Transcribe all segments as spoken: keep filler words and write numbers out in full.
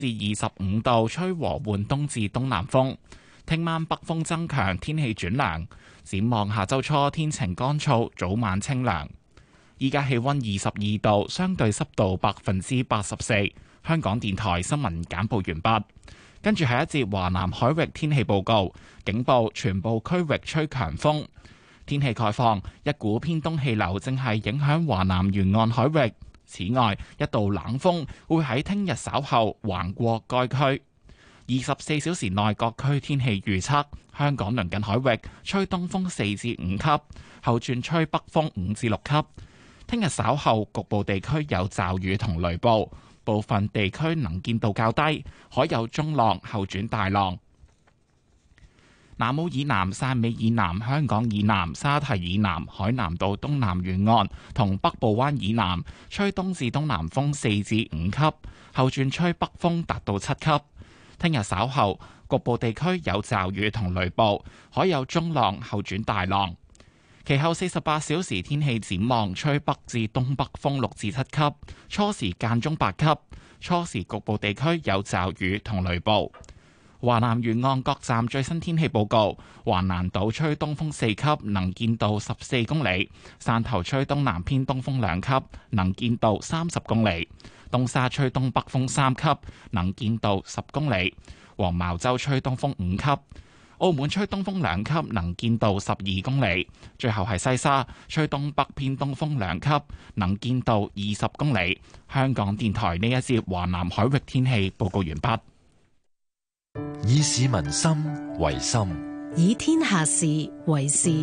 至二十五度，吹和緩東至東南風。聽晚北風增強，天氣轉涼。展望下周初天晴乾燥，早晚清涼。依家氣溫二十二度，相對濕度百分之八十四。香港電台新聞簡報完畢。跟住係一節華南海域天氣報告，警報全部區域吹強風。天氣概況，一股偏東氣流正係影響華南沿岸海域。此外，一道冷鋒會喺聽日稍後橫過該區。二十四小時內各區天氣預測：香港鄰近海域吹東風四至五級，後轉吹北風五至六級。聽日稍後局部地區有驟雨同雷暴，部分地區能見度較低，海有中浪，後轉大浪。南澳以南、汕尾以南、香港以南、沙堤以南、海南島東南沿岸同北部灣以南吹東至東南風四至五級，後轉吹北風達到七級。聽日稍後局部地區有驟雨同雷暴，海有中浪，後轉大浪。其後四十八小時天氣展望，吹北至東北風六至七級，初時間中八級，初時局部地區有驟雨同雷暴。華南沿岸各站最新天氣報告：華南島吹東風四級，能見度十四公里；汕頭吹東南偏東風兩級，能見度三十公里；東沙吹東北風三級，能見度十公里；黃茅洲吹東風五級；澳門吹東風兩級，能見度十二公里；最後係西沙吹東北偏東風兩級，能見度二十公里。香港電台呢一節華南海域天氣報告完畢。 以市民心為心， 以天下事為事。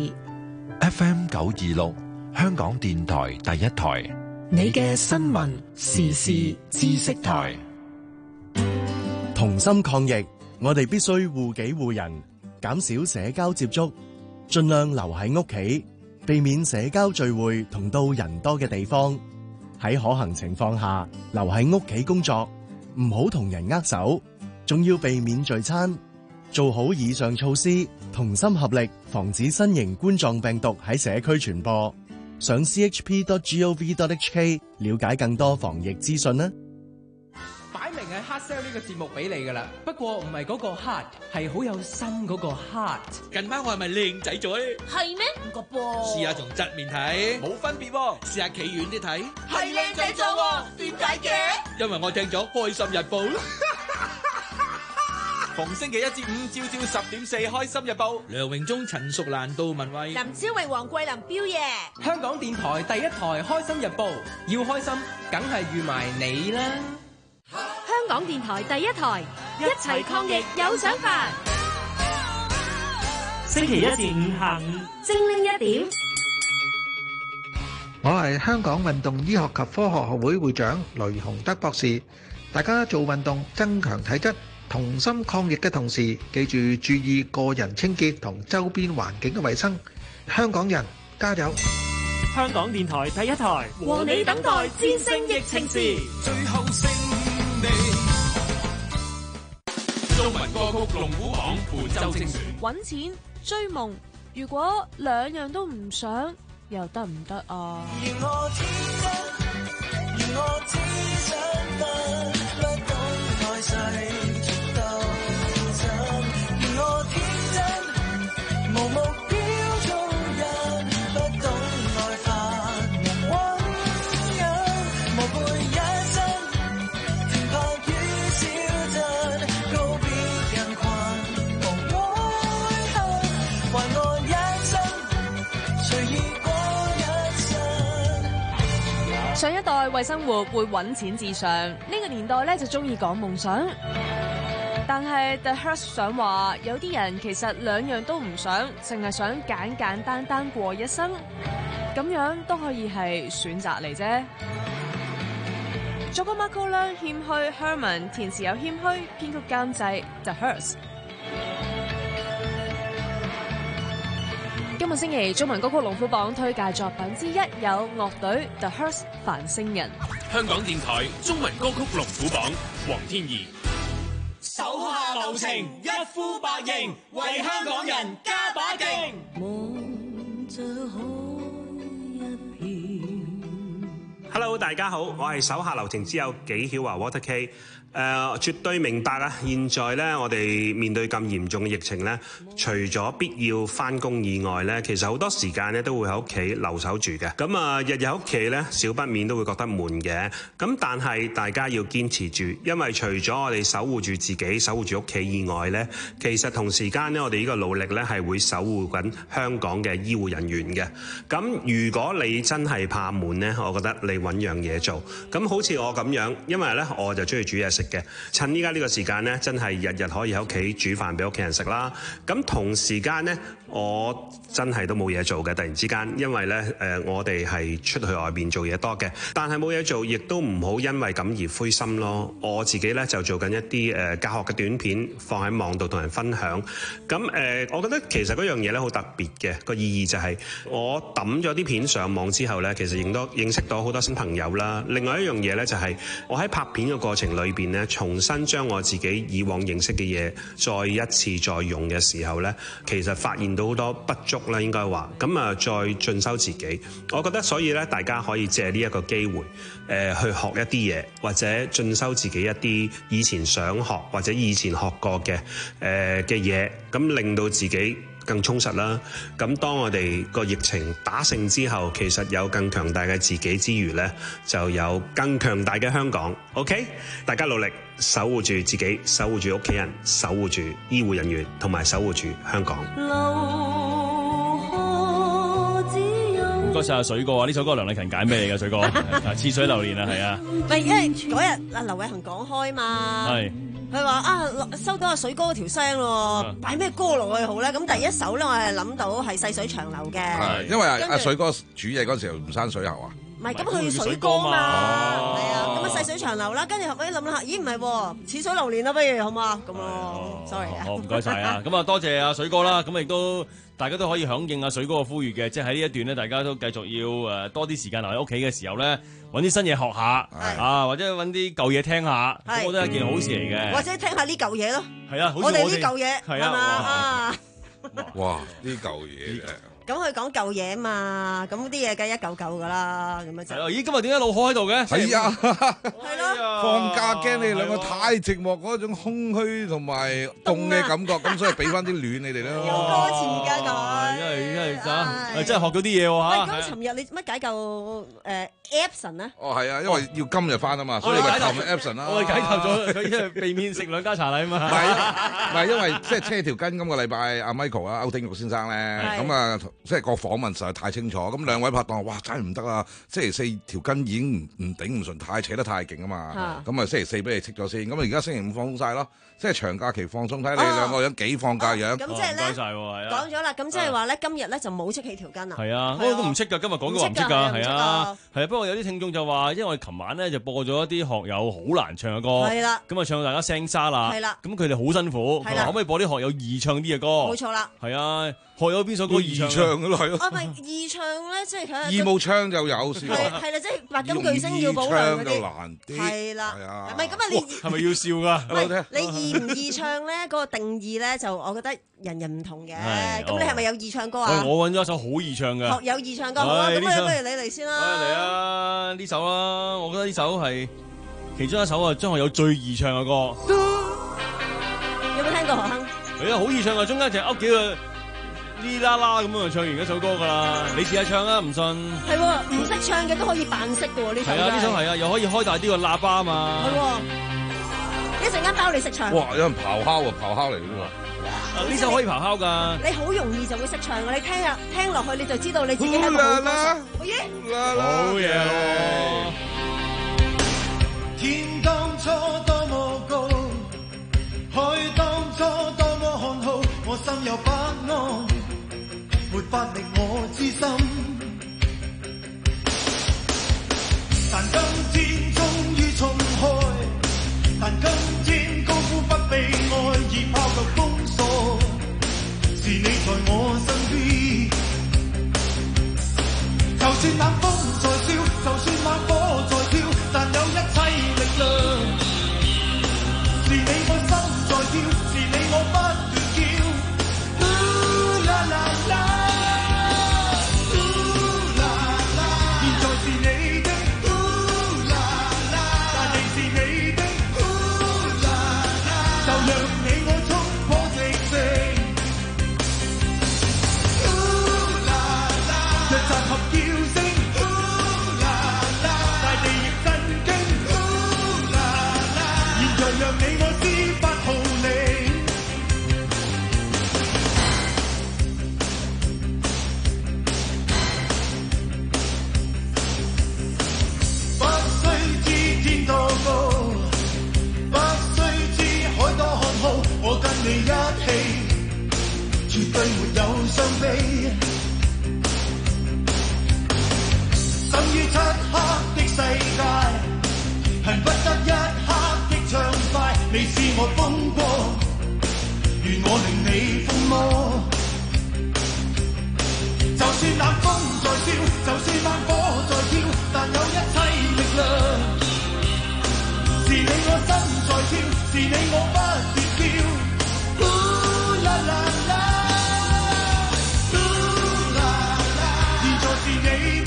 F M 九二六，香港電台第一台， 你嘅新聞時事知識台。 同心抗疫，我哋必須護己護人，減少社交接觸，盡量留喺屋企，避免社交聚會同到人多嘅地方。喺可行情況下，留喺屋企工作，唔好同人握手。仲要避免聚餐，做好以上措施，同心合力，防止新型冠狀病毒喺社區傳播。上 c h p dot gov dot h k 了解更多防疫資訊啦。 擺明係 hard sell 呢個節目俾你噶啦，不過唔係嗰個 hard， 係好有心嗰個 heart。 近排我係咪靚仔咗咧？ 係咩？唔覺噃。 試下從側面睇，冇分別喎。試下企遠啲睇， 係靚仔咗喎。點解嘅？ 因為我聽咗《開心日報》。逢星期一至五朝朝十點四，開心日報，梁榮忠、陳淑蘭、杜文慧、 林超榮、黃桂林、彪爺。 香港電台第一台開心日報，要開心梗係預埋你啦。 香港電台第一台，一齊抗疫有想法。 星期一至五下午精靈一點。 我係香港運動醫學及科學學會會長雷洪德博士。大家做運動增強體質，同心抗疫嘅同時，記住注意個人清潔同周邊環境嘅衛生。香港人加油！ 香港電台第一台， 和你等待戰勝疫情時， 最後勝利。中文歌曲龍虎榜本周精選。 揾錢追夢，如果兩樣都唔想，又得唔得啊？ 願我天真，願我只想得，不懂愛誰。 上一代為生活會揾錢至上，呢、這個年代咧就中意講夢想。但係 The Hearst 想話，有啲人其實兩樣都唔想，淨係想簡簡單單過一生，咁樣都可以係選擇嚟啫。作曲 Marco 啦，謙虛 Herman， 填詞有謙虛，編曲監製 The Hearst。今個星期中文歌曲龍虎榜推介作品之一有樂隊 The Hearst 繁星人。 香港電台中文歌曲龍虎榜，黃天怡。手下留情，一呼百應，為香港人加把勁。 Hello， 大家好，我係手下留情之友紀曉華 Water K。 誒、呃，絕對明白啊！現在咧，我哋面對咁嚴重嘅疫情咧，除咗必要返工以外咧，其實好多時間咧都會喺屋企留守住嘅。咁啊，日日喺屋企咧，少不免都會覺得悶嘅。咁但係大家要堅持住，因為除咗我哋守護住自己、守護住屋企以外咧，其實同時間咧，我哋呢個努力咧係會守護緊香港嘅醫護人員嘅。咁如果你真係怕悶咧，我覺得你揾樣嘢做。咁好似我咁樣，因為咧我就中意煮嘢食嘅，趁依家呢個時間咧，真係日日可以喺屋企煮飯俾屋企人食啦。咁同時間咧，我真係都冇嘢做嘅。突然之間，因為咧誒、呃，我哋係出去外邊做嘢多嘅，但係冇嘢做，亦都唔好因為咁而灰心咯。我自己咧就做緊一啲誒、呃、教學嘅短片，放喺網度同人分享。咁誒、呃，我覺得其實嗰樣嘢咧好特別嘅，個意義就係我抌咗啲片上網之後咧，其實認多認識到好多新朋友啦。另外一樣嘢咧就係我喺拍片嘅過程裏邊咧，重新將我自己以往認識嘅嘢再一次再用嘅時候咧，其實發現到好多不足啦，應該話咁啊，再進修自己。我覺得所以咧，大家可以借呢一個機會誒、呃、去學一啲嘢，或者進修自己一啲以前想學或者以前學過嘅誒嘅嘢，咁、呃、令到自己更充實啦。咁當我哋個疫情打勝之後，其實有更強大嘅自己之餘呢，就有更強大嘅香港。OK， 大家努力守護住自己，守護住屋企人，守護住醫護人員，同埋守護住香港。 唔該晒阿水哥啊！呢首歌梁麗勤揀咩嚟㗎？水哥似水流年啊，係啊。 唔係因為嗰日阿劉偉恒講開嘛。係。佢話啊，收到阿水哥條聲咯，擺咩歌落去好咧？咁第一首咧，我係諗到係細水長流嘅。 係，因為阿水哥煮嘢嗰陣時候唔生水喉啊。 唔係，咁佢水歌嘛，係啊，咁啊細水長流啦。跟住後尾諗諗下，咦唔係喎，似水流年啦，不如好嘛？咁咯，sorry 啊。 好，唔該晒啊！咁啊，多謝阿水哥啦。咁亦都大家都可以響應阿水哥嘅呼籲嘅，即係喺呢一段咧，大家都繼續要誒多啲時間留喺屋企嘅時候咧，揾啲新嘢學下啊，或者揾啲舊嘢聽下，咁我覺得係一件好事嚟嘅。 或者聽下呢舊嘢咯。 係啊， 我哋呢舊嘢係嘛啊！ 哇！呢舊嘢咁佢講舊嘢嘛，咁啲嘢梗係一嚿嚿噶啦，咁樣就。 咦，今日點解老何喺度嘅？ 係啊， 係咯。 放假驚你兩個太寂寞嗰種空虛同埋凍嘅感覺，咁所以俾翻啲暖你哋咯。 有歌詞㗎佢。 因為因為真真係學到啲嘢喎嚇。 喂，咁尋日你乜解救誒 Epson 咧？ 哦，係啊，因為要今日翻啊嘛，所以咪求 Epson 啦。 我哋解救咗佢，因為避免食兩家茶禮啊嘛。 唔係唔係，因為即係車條筋今個禮拜阿 Michael 啊，歐丁玉先生咧，咁啊。即係個訪問實在太清楚，咁兩位拍檔哇真係唔得啊！星期四條筋已經唔唔頂唔順，太扯得太勁啊嘛！咁啊星期四俾你戚咗先，咁啊而家星期五放鬆晒咯，即係長假期放鬆，睇你兩個人幾放假樣。 咁即係咧，講咗啦，咁即係話咧，今日咧就冇戚起條筋啦。 係啊，我都唔戚㗎，今日講嘅話唔戚㗎，係啊，係啊。不過有啲聽眾就話，因為我哋琴晚咧就播咗一啲學友好難唱嘅歌，係啦，咁啊唱到大家聲沙啦，係啦，咁佢哋好辛苦，係啦，可唔可以播啲學友易唱啲嘅歌？ 冇錯啦， 係啊。學有邊首歌易唱嘅咯，係咯。 啊，唔係易唱咧，即係佢。 易冇唱就有試過。 係係啦，即係白金巨星要保良嗰啲。 就難啲。 係啦。係啊。唔係咁啊，你係咪要笑㗎？ 喂，你易唔易唱咧？嗰個定義咧，就我覺得人人唔同嘅。咁你係咪有易唱歌啊？ 我揾咗一首好易唱嘅。 學有易唱歌好啊，咁不如你嚟先啦。 嚟啊！呢首啦，我覺得呢首係其中一首啊，張學友最易唱嘅歌。 有冇聽過何鏗？ 係啊，好易唱啊！中間就噏幾個。哩啦啦咁樣就唱完一首歌噶啦，你試下唱啊，唔信？係喎，唔識唱嘅都可以扮識嘅喎，呢首。係啊， 呢首係啊，又可以開大啲個喇叭啊嘛。 係喎，一陣間包你識唱。 哇！有人咆哮啊，咆哮嚟嘅喎。 呢首可以咆哮㗎。 你好容易就會識唱㗎，你聽下聽落去你就知道你自己係一個好歌手。好嘢！ 好嘢喎！ 天當初多麼高，海當初多麼看好，我心有不安。沒法令我知心，但今天終於重開，但今天高呼不被愛，已拋卻封鎖，是你在我身邊。就算冷風在燒，就算猛火在燒，但有一切力量，是你愛心在跳，是你我不斷叫。啦啦啦就讓你我衝破直情。若集合叫聲，大地亦震驚。現在讓你我施發號令，不需知天多高，不需知海多看好，我跟你一起，絕對沒有傷悲。生於漆黑的世界，恨不得一刻的暢快。你是我風波，願我令你瘋魔。就算冷風在燒，就算猛火在跳，但有一切力量，是你我心在跳，是你我不斷跳。呼啦啦啦，呼啦啦，現在是你的。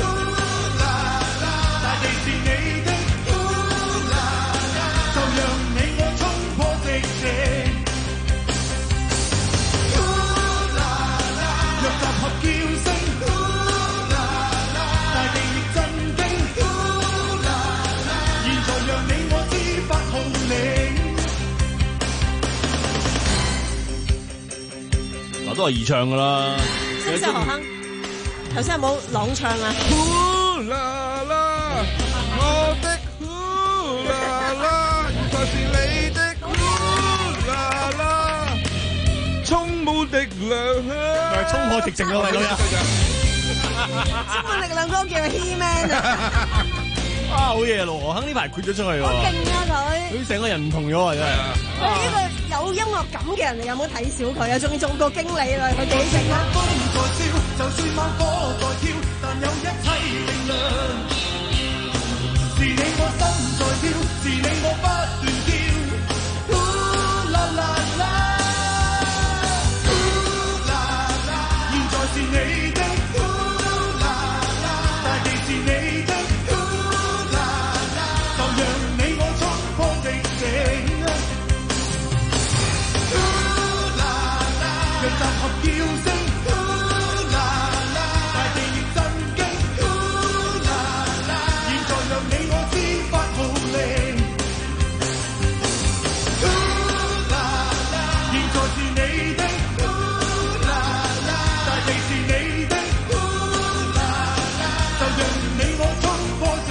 都係易唱噶啦。 識唔識學哼？頭先有冇朗唱啊？ 呼啦啦，我的呼啦啦，現在是你的呼啦啦，充滿力量， 咪衝破直情啊！喂，老友， 充滿力量歌叫 He-Man 啊！ 啊，好嘢！羅河亨呢排豁咗出去喎， 好勁啊佢！ 佢成個人唔同咗啊，真係。 佢呢個有音樂感嘅人，你有冇睇小佢啊？仲要做過經理啦，佢幾勁啊！ 風在燒，就算猛火在跳，但有一切力量，是你我心在跳，是你我不斷叫。呼啦啦啦，呼啦啦，現在是你的呼啦啦，大地是你的呼啦啦，就讓你我衝破直情。若集合叫聲，大地亦震驚，現在讓你我施發號令，現在是你的，大地是你的，就讓你我衝破直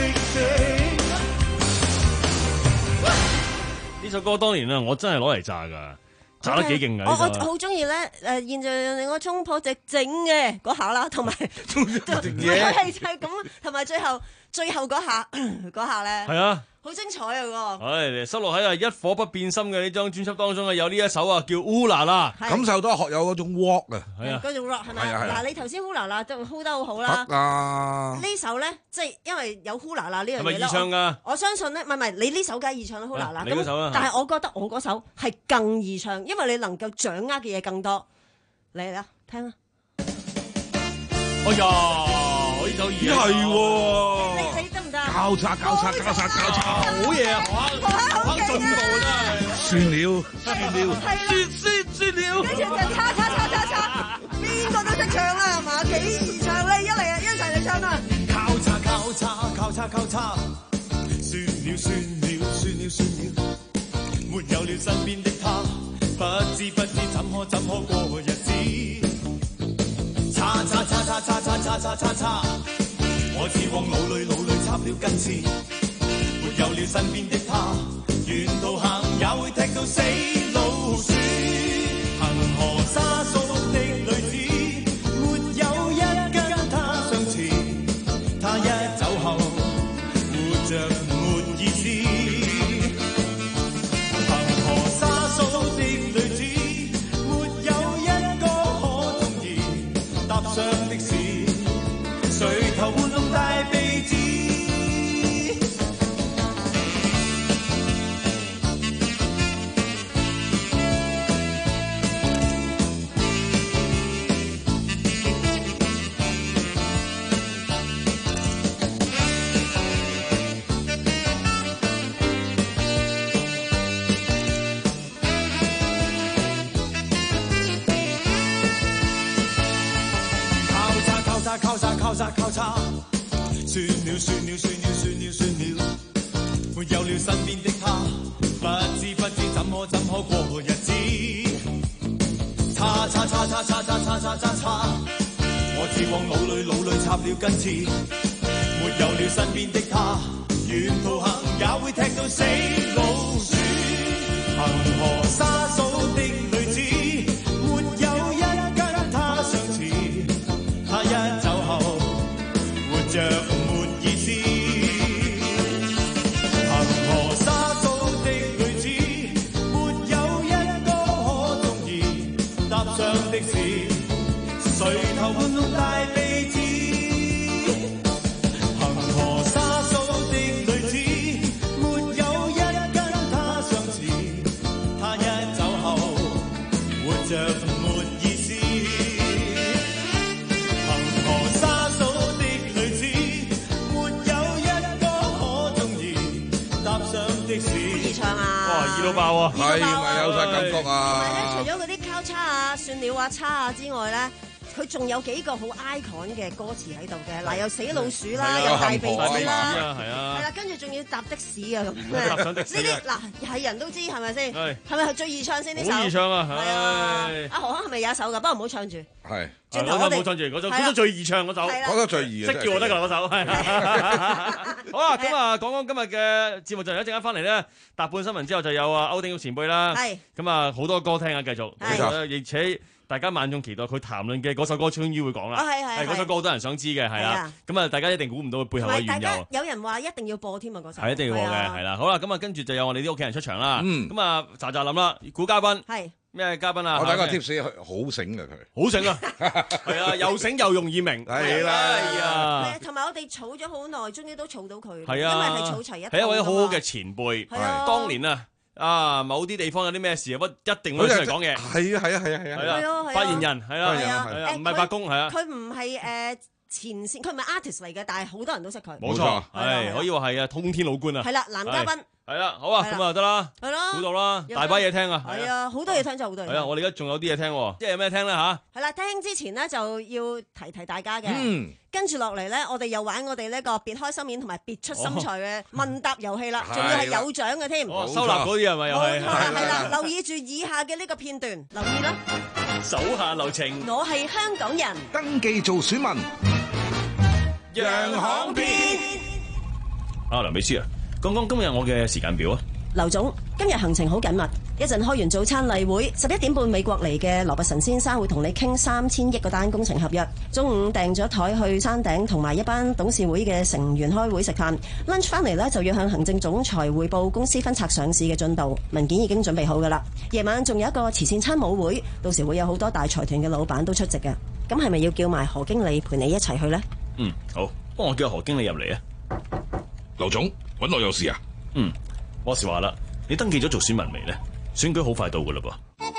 情。呢首歌當年啊，我真係攞嚟炸㗎。炸得幾勁㗎！ 我我好中意咧，誒，現在讓我衝破直整嘅嗰下啦，同埋係就係咁，同埋最後最後嗰下嗰下咧， 係啊， 好精彩啊！嗰個係收錄喺啊一顆不變心嘅呢張專輯當中啊，有呢一首啊叫《烏啦啦》， 感受到學友嗰種 rock 啊， 係啊， 嗰種 rock 係咪？嗱，你頭先烏啦啦都 hold 得好好啦， 得啊！ 呢首咧即係因為有烏啦啦呢樣嘢咯， 係咪易唱㗎？ 我相信咧，唔係唔係，你呢首梗係易唱啦，烏啦啦咁，但係我覺得我嗰首係更易唱，因為你能夠掌握嘅嘢更多。嚟啦，聽啦！ 哎呀，我呢首易係喎， 你你得唔得？ 交叉交叉交叉交叉， 好嘢啊！學下學下進步真係。 算了算了，算算算了。 跟住就叉叉叉叉叉，邊個都識唱啦，係嘛？幾易唱咧？一嚟啊，一齊嚟唱啦！ 交叉交叉交叉交叉，算了算了算了算了，沒有了身邊的他，不知不知怎可怎可過日子。叉叉叉叉叉叉叉叉叉叉，我只往腦裏腦裏插了根刺，沒有了身邊的他，沿途行也會踢到死老鼠。恒河沙數的女子，沒有一跟他相似，他一走後活着沒意思。恒河沙數的女子，沒有一個可中意，搭上的是誰頭玩弄大鼻子。 算了算了算了算了算了，沒有了身邊的他，不知不知怎可怎可過日子。叉叉叉叉叉叉叉叉叉叉，我只往腦裏腦裏插了根刺。沒有了身邊的他，沿途行也會踢到死老鼠。恒河沙數的女子，沒有一跟她相似。她一走後，活着沒意思。恒河沙數的女子，沒有一個可中意。搭上的士，垂頭玩弄大鼻子。恒河沙數的女子，沒有一跟她相似。她一走後，活着沒意思。恒河沙數的女子，沒有一個可中意。搭上的士， 易唱啊！ 哇，易到爆啊！ 係咪有晒感覺啊？ 除咗嗰啲交叉啊、算了啊、叉啊之外咧，佢仲有幾個好 icon 嘅歌詞喺度嘅。嗱，有死老鼠啦，有大鼻子啦， 係啊， 係啦，跟住仲要搭的士啊咁。 搭上的士呢啲嗱係人都知係咪先？係咪係最易唱先呢首？ 好易唱啊！ 係啊，阿何鏗係咪有一首㗎？不過唔好唱住。 係。 轉頭我哋唔好唱住嗰首，嗰首最易唱嗰首， 嗰首最易， 識叫我得㗎嗰首。好啦，咁啊，講講今日嘅節目就一陣間翻嚟咧，搭半新聞之後就有啊歐丁玉前輩啦。係。咁啊，好多歌聽啊，繼續。係。而且大家萬眾期待佢談論嘅嗰首歌，終於會講啦。係係。嗰首歌好多人想知嘅，係啦。咁啊，大家一定估唔到佢背後嘅緣由。 有人話一定要播添啊，嗰首。 係一定要播嘅，係啦。好啦，咁啊，跟住就有我哋啲屋企人出場啦。嗯。咁啊，喳喳諗啦，估嘉賓。係。咩嘉賓啊？ 我睇個 tips 好醒㗎佢， 好醒啊！係啊，又醒又容易明， 係啦， 係啊。 同埋我哋儲咗好耐，終於都儲到佢。 係啊， 因為係儲齊一。 係一位好好嘅前輩。係啊。當年啊，啊某啲地方有啲咩事啊，一定會出嚟講嘢。 係啊係啊係啊係啊。 係啊。發言人係啦係啊係啊，唔係白宮係啊。 佢唔係誒前線，佢唔係 artist 嚟嘅，但係好多人都識佢。 冇錯，係可以話係啊，通天老官啊。 係啦，男嘉賓。 係啦，好啊，咁啊得啦， 係咯， 估到啦，大把嘢聽啊， 係啊，好多嘢聽就好多嘢。 係啊，我哋而家仲有啲嘢聽，即係有咩聽咧吓？ 係啦，聽之前咧就要提提大家嘅， 嗯， 跟住落嚟咧，我哋又玩我哋呢個別開心面同埋別出心裁嘅問答遊戲啦，仲要係有獎嘅添。 哦，收納嗰啲係咪又係？ 冇錯啦，係啦，留意住以下嘅呢個片段，留意啦。 手下留情。 我係香港人。 登記做選民。 洋行篇。啊，梁美詩啊，講講今日我嘅時間表啊。 劉總，今日行程好緊密，一陣開完早餐例會，十一點半美國嚟嘅羅拔臣先生會同你傾三千億個單工程合約。中午訂咗台去山頂，同埋一班董事會嘅成員開會食飯。lunch 翻嚟呢，就要向行政總裁匯報公司分拆上市嘅進度，文件已經準備好噶啦。夜晚仲有一個慈善餐舞會，到時會有好多大財團嘅老闆都出席嘅。咁係咪要叫埋何經理陪你一齊去呢？ 嗯，好，幫我叫何經理入嚟啊。 劉總，揾我有事啊？ 嗯。我時話啦，你登記咗做選民未呢？選舉好快到噶啦噃。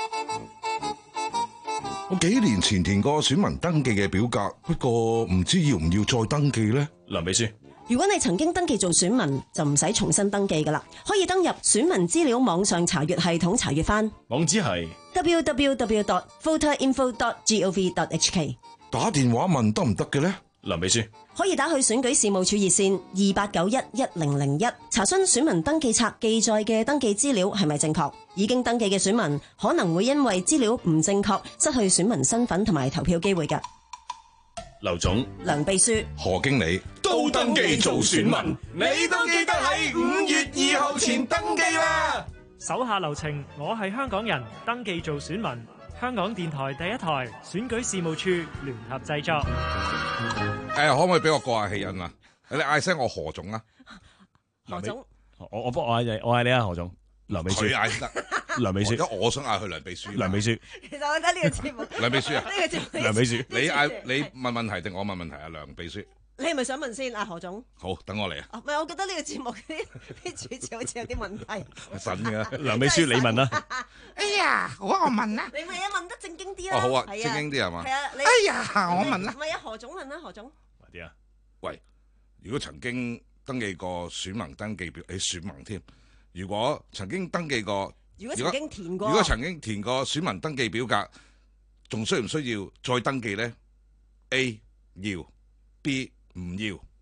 我幾年前填過選民登記嘅表格，不過唔知要唔要再登記呢？ 梁秘書， 如果你曾經登記做選民，就唔使重新登記噶啦，可以登入選民資料網上查閱系統查閱翻。 網址係 w w w dot voter info dot gov dot h k。 打電話問得唔得嘅呢？ 梁秘書可以打去選舉事務處熱線二八九一一零零一查詢選民登記冊記載嘅登記資料係咪正確。已經登記嘅選民可能會因為資料唔正確失去選民身份同埋投票機會㗎。 劉總、 梁秘書、 何經理都登記做選民，你都記得喺五月二號前登記啦。 手下留情，我係香港人，登記做選民。香港電台第一台選舉事務處聯合製作。 誒，可唔可以俾我過下氣癮啊？你嗌聲我何總啊？ 何總， 我我幫我嗌我嗌你啊，何總。梁秘書， 佢嗌得。 梁秘書， 而家我想嗌佢梁秘書。 梁秘書。 其實我覺得呢個節目。 梁秘書啊？ 呢個節目。 梁秘書， 你嗌你問問題定我問問題啊？梁秘書。 你係咪想問先啊，何總？ 好，等我嚟啊！ 唔係，我覺得呢個節目啲啲主持好似有啲問題。 神嘅， 梁秘書你問啦。 哎呀，好啊，我問啦。 你咪啊問得正經啲啦。 哦，好啊，正經啲係嘛？ 係啊，你。 哎呀，我問啦。 唔係啊，何總問啦，何總。 啲啊？ 喂，如果曾經登記過選民登記表，誒選民添。如果曾經登記過， 如果曾經填過， 如果曾經填過選民登記表格，仲需唔需要再登記咧？A 要，B 唔要。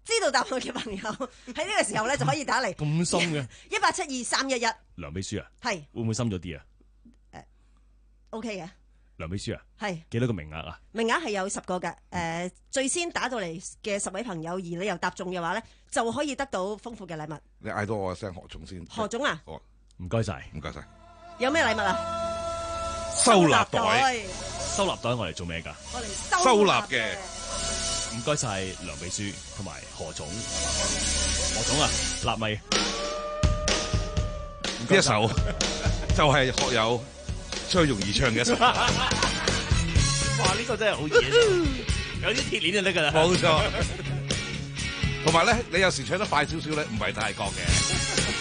知道答案嘅朋友喺呢個時候咧就可以打嚟。 咁深嘅一八七二三一一。 梁秘書啊， 係會唔會深咗啲啊？ 誒 ，OK 嘅。 梁秘書啊， 係幾多個名額啊？ 名額係有十個嘅。誒、呃，最先打到嚟嘅十位朋友，而你又答中嘅話咧，就可以得到豐富嘅禮物。 你嗌多我一聲何總先。 何總啊， 好， 唔該晒， 唔該晒。 有咩禮物啊？ 收納袋。 收納袋我嚟做咩㗎？ 我嚟收納嘅。 唔該晒梁秘書同埋何總。何總啊，納米。 呢一首就係學友最容易唱嘅一首。 哇！呢、這個真係好嘢，有啲鐵鏈就得㗎啦。 冇錯。同埋咧，你有時唱得快少少咧，唔係太覺嘅。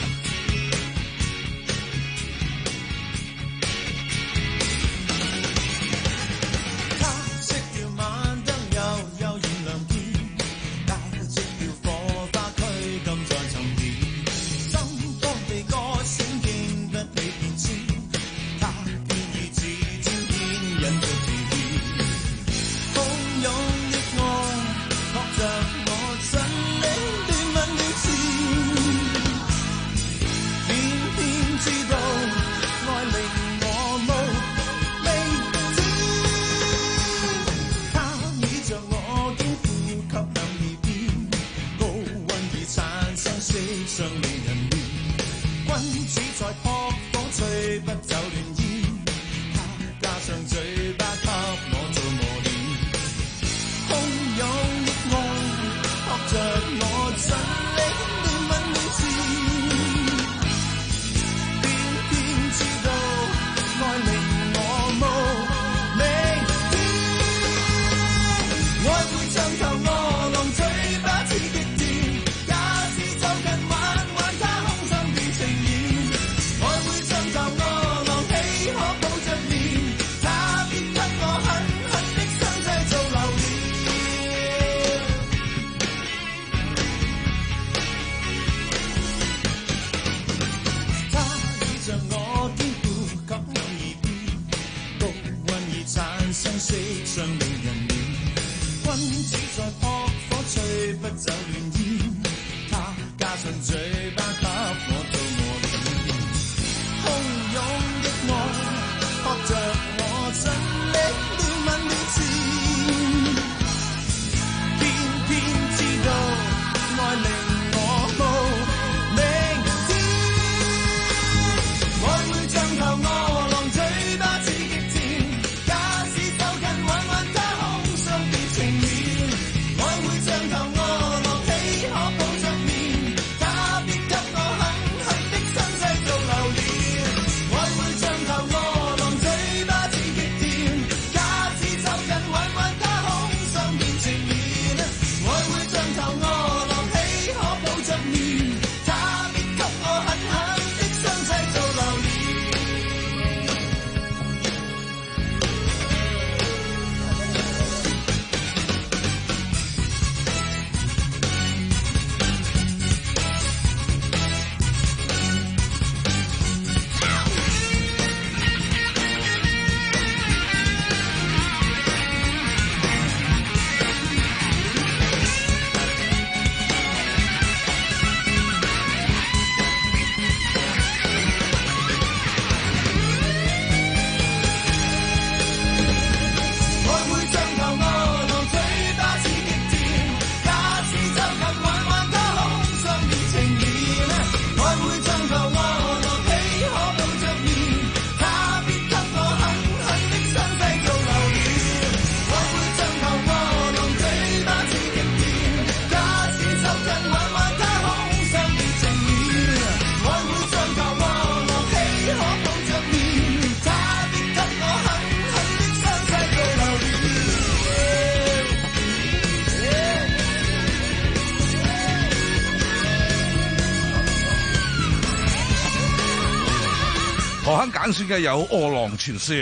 何肯揀選嘅有《餓狼傳說》，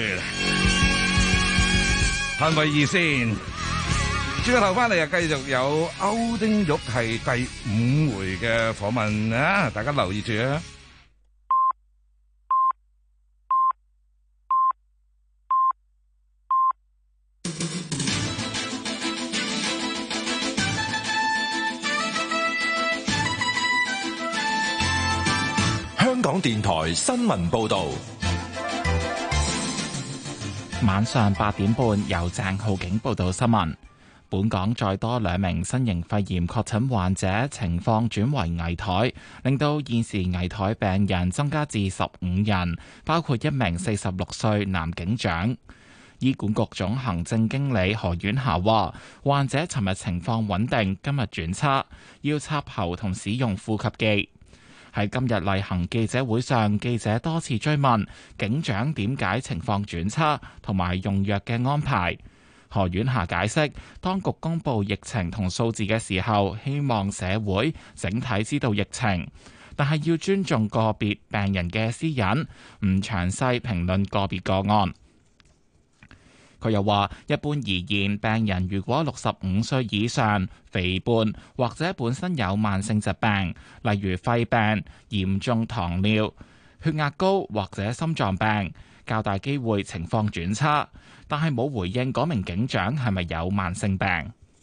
係咪二先？轉個頭翻嚟啊，繼續有歐丁玉係第五回嘅訪問啊！大家留意住啊！ 電台新聞報道。 晚上八點半，由鄭浩景報道新聞。本港再多兩名新型肺炎確診患者情況轉為危殆，令到現時危殆病人增加至十五人，包括一名四十六歲男警長。醫管局總行政經理何婉霞話，患者尋日情況穩定，今日轉差，要插喉同使用呼吸機。喺今日例行記者會上，記者多次追問警長點解情況轉差同埋用藥嘅安排。何婉霞解釋，當局公布疫情同數字嘅時候，希望社會整體知道疫情，但係要尊重個別病人嘅私隱，唔詳細評論個別個案。佢又話，一般而言，病人如果六十五歲以上、肥胖或者本身有慢性疾病，例如肺病、嚴重糖尿、血壓高或者心臟病，較大機會情況轉差。但係冇回應嗰名警長係咪有慢性病。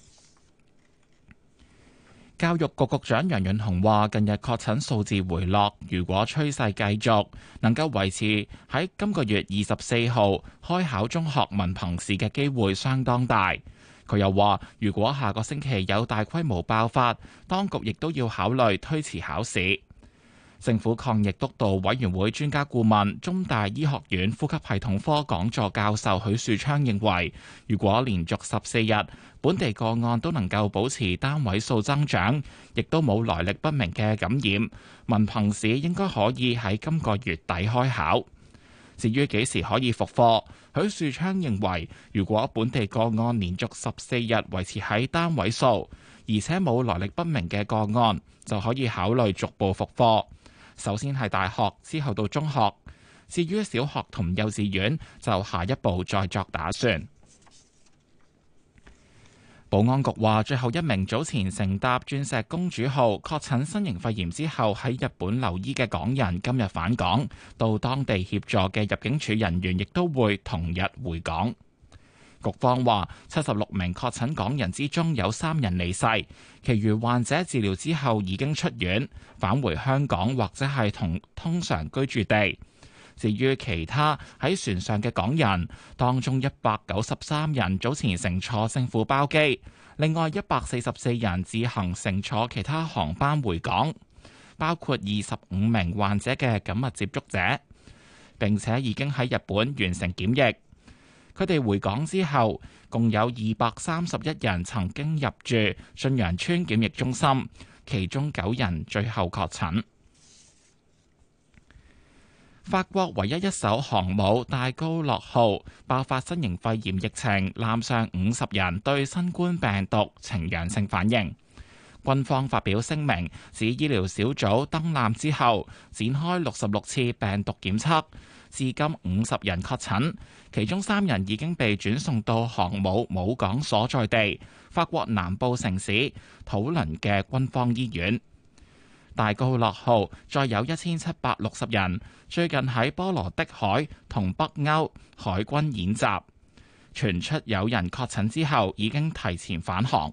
教育局局長楊潤雄話，近日確診數字回落，如果趨勢繼續，能夠維持喺今個月二十四號開考中學文憑試嘅機會相當大。佢又話，如果下個星期有大規模爆發，當局亦都要考慮推遲考試。政府抗疫督導委員會專家顧問、中大醫學院呼吸系統科講座教授許樹昌認為，如果連續十四日本地個案都能夠保持單位數增長，亦都冇來歷不明嘅感染，文憑試應該可以喺今個月底開考。至於幾時可以復課，許樹昌認為，如果本地個案連續十四日維持喺單位數，而且冇來歷不明嘅個案，就可以考慮逐步復課。首先係大學，之後到中學，至於小學同幼稚園，就下一步再作打算。保安局話，最後一名早前乘搭鑽石公主號確診新型肺炎之後喺日本留醫嘅港人今日返港，到當地協助嘅入境處人員亦都會同日回港。局方話，七十六名確診港人之中有三人離世，其餘患者治療之後已經出院，返回香港或者係同通常居住地。至於其他喺船上嘅港人，當中一百九十三人早前乘坐政府包機，另外一百四十四人自行乘坐其他航班回港，包括二十五名患者嘅緊密接觸者，並且已經喺日本完成檢疫。佢哋回港之後，共有二百三十一人曾經入住駿洋邨檢疫中心，其中九人最後確診。法國唯一一艘航母戴高樂號爆發新型肺炎疫情，艦上五十人對新冠病毒呈陽性反應。軍方發表聲明，指醫療小組登艦之後展開六十六次病毒檢測，至今五十人確診，其中三人已經被轉送到航母母港所在地法國南部城市土倫嘅軍方醫院。戴高樂號再有一千七百六十人，最近喺波羅的海同北歐海軍演習，傳出有人確診之後已經提前返航。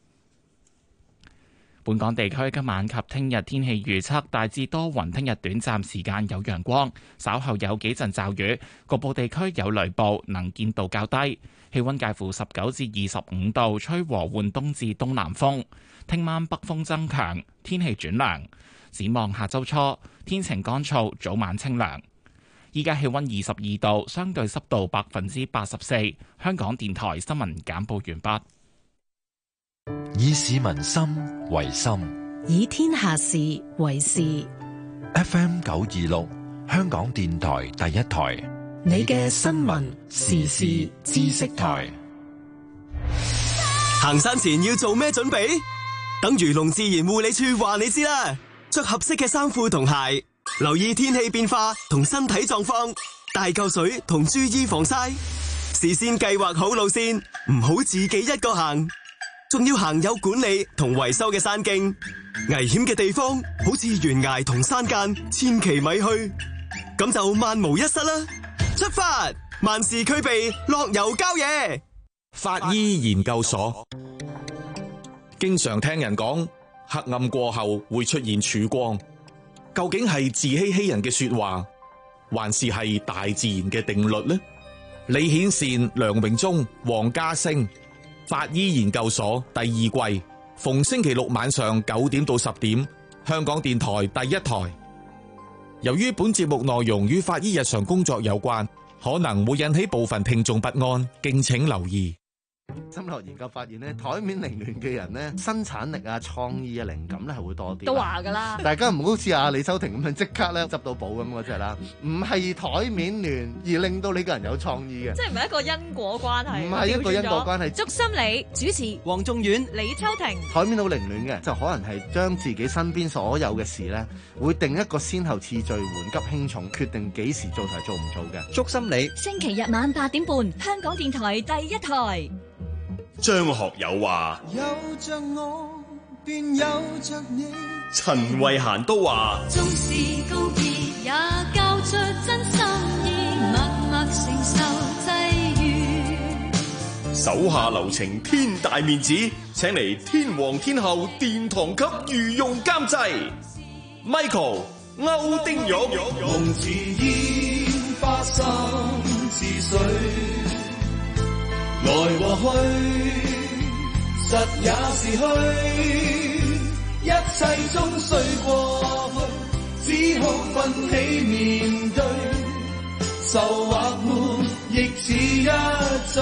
本港地區今晚及聽日天氣預測大致多雲，聽日短暫時間有陽光，稍後有幾陣驟雨，局部地區有雷暴，能見度較低。氣溫介乎十九至二十五度，吹和緩東至東南風。聽晚北風增強，天氣轉涼。展望下周初，天晴乾燥，早晚清涼。依家氣溫二十二度，相對濕度百分之八十四。香港電台新聞簡報完畢。 以市民心為心， 以天下事為事。 F M 九二六，香港電台第一台， 你嘅新聞時事知識台。 行山前要做咩準備？等漁農自然護理處話你知啦。着合適嘅衫褲同鞋，留意天氣變化同身體狀況，帶夠水同注意防曬。事先計劃好路線，唔好自己一個行。仲要行有管理同維修嘅山徑，危險嘅地方好似懸崖同山澗，千祈咪去。咁就萬無一失啦！出發，萬事俱備，樂遊郊野。 法醫研究所經常聽人講，黑暗過後會出現曙光。 究竟係自欺欺人嘅說話，還是係大自然嘅定律呢？李顯善、梁榮忠、黃家星，法醫研究所第二季，逢星期六晚上九點到十點，香港電台第一台。由於本節目內容與法醫日常工作有關，可能會引起部分聽眾不安，敬請留意。 心理學研究發現咧，台面凌亂嘅人咧，生產力啊、創意啊、靈感咧係會多啲。 都話㗎啦， 大家唔好似阿李秋婷咁樣即刻咧執到寶咁嗰隻啦，唔係台面亂而令到你個人有創意嘅， 即係唔係一個因果關係， 唔係一個因果關係。 祝心理主持黃仲遠、李秋婷， 台面好凌亂嘅，就可能係將自己身邊所有嘅事咧，會定一個先後次序，緩急輕重，決定幾時做同做唔做嘅。 祝心理， 星期日晚八點半，香港電台第一台。 張學友話： 有着我，便有着你。 陳慧嫻都話： 縱是告別，也交出真心意，默默承受際遇。 手下留情，天大面子，請嚟天王天后殿堂級御用監製 Michael 歐丁玉。 夢似煙花心似水，來和去，實也是虛，一切終須過去，只好奮起面對，愁或悶，亦似一醉。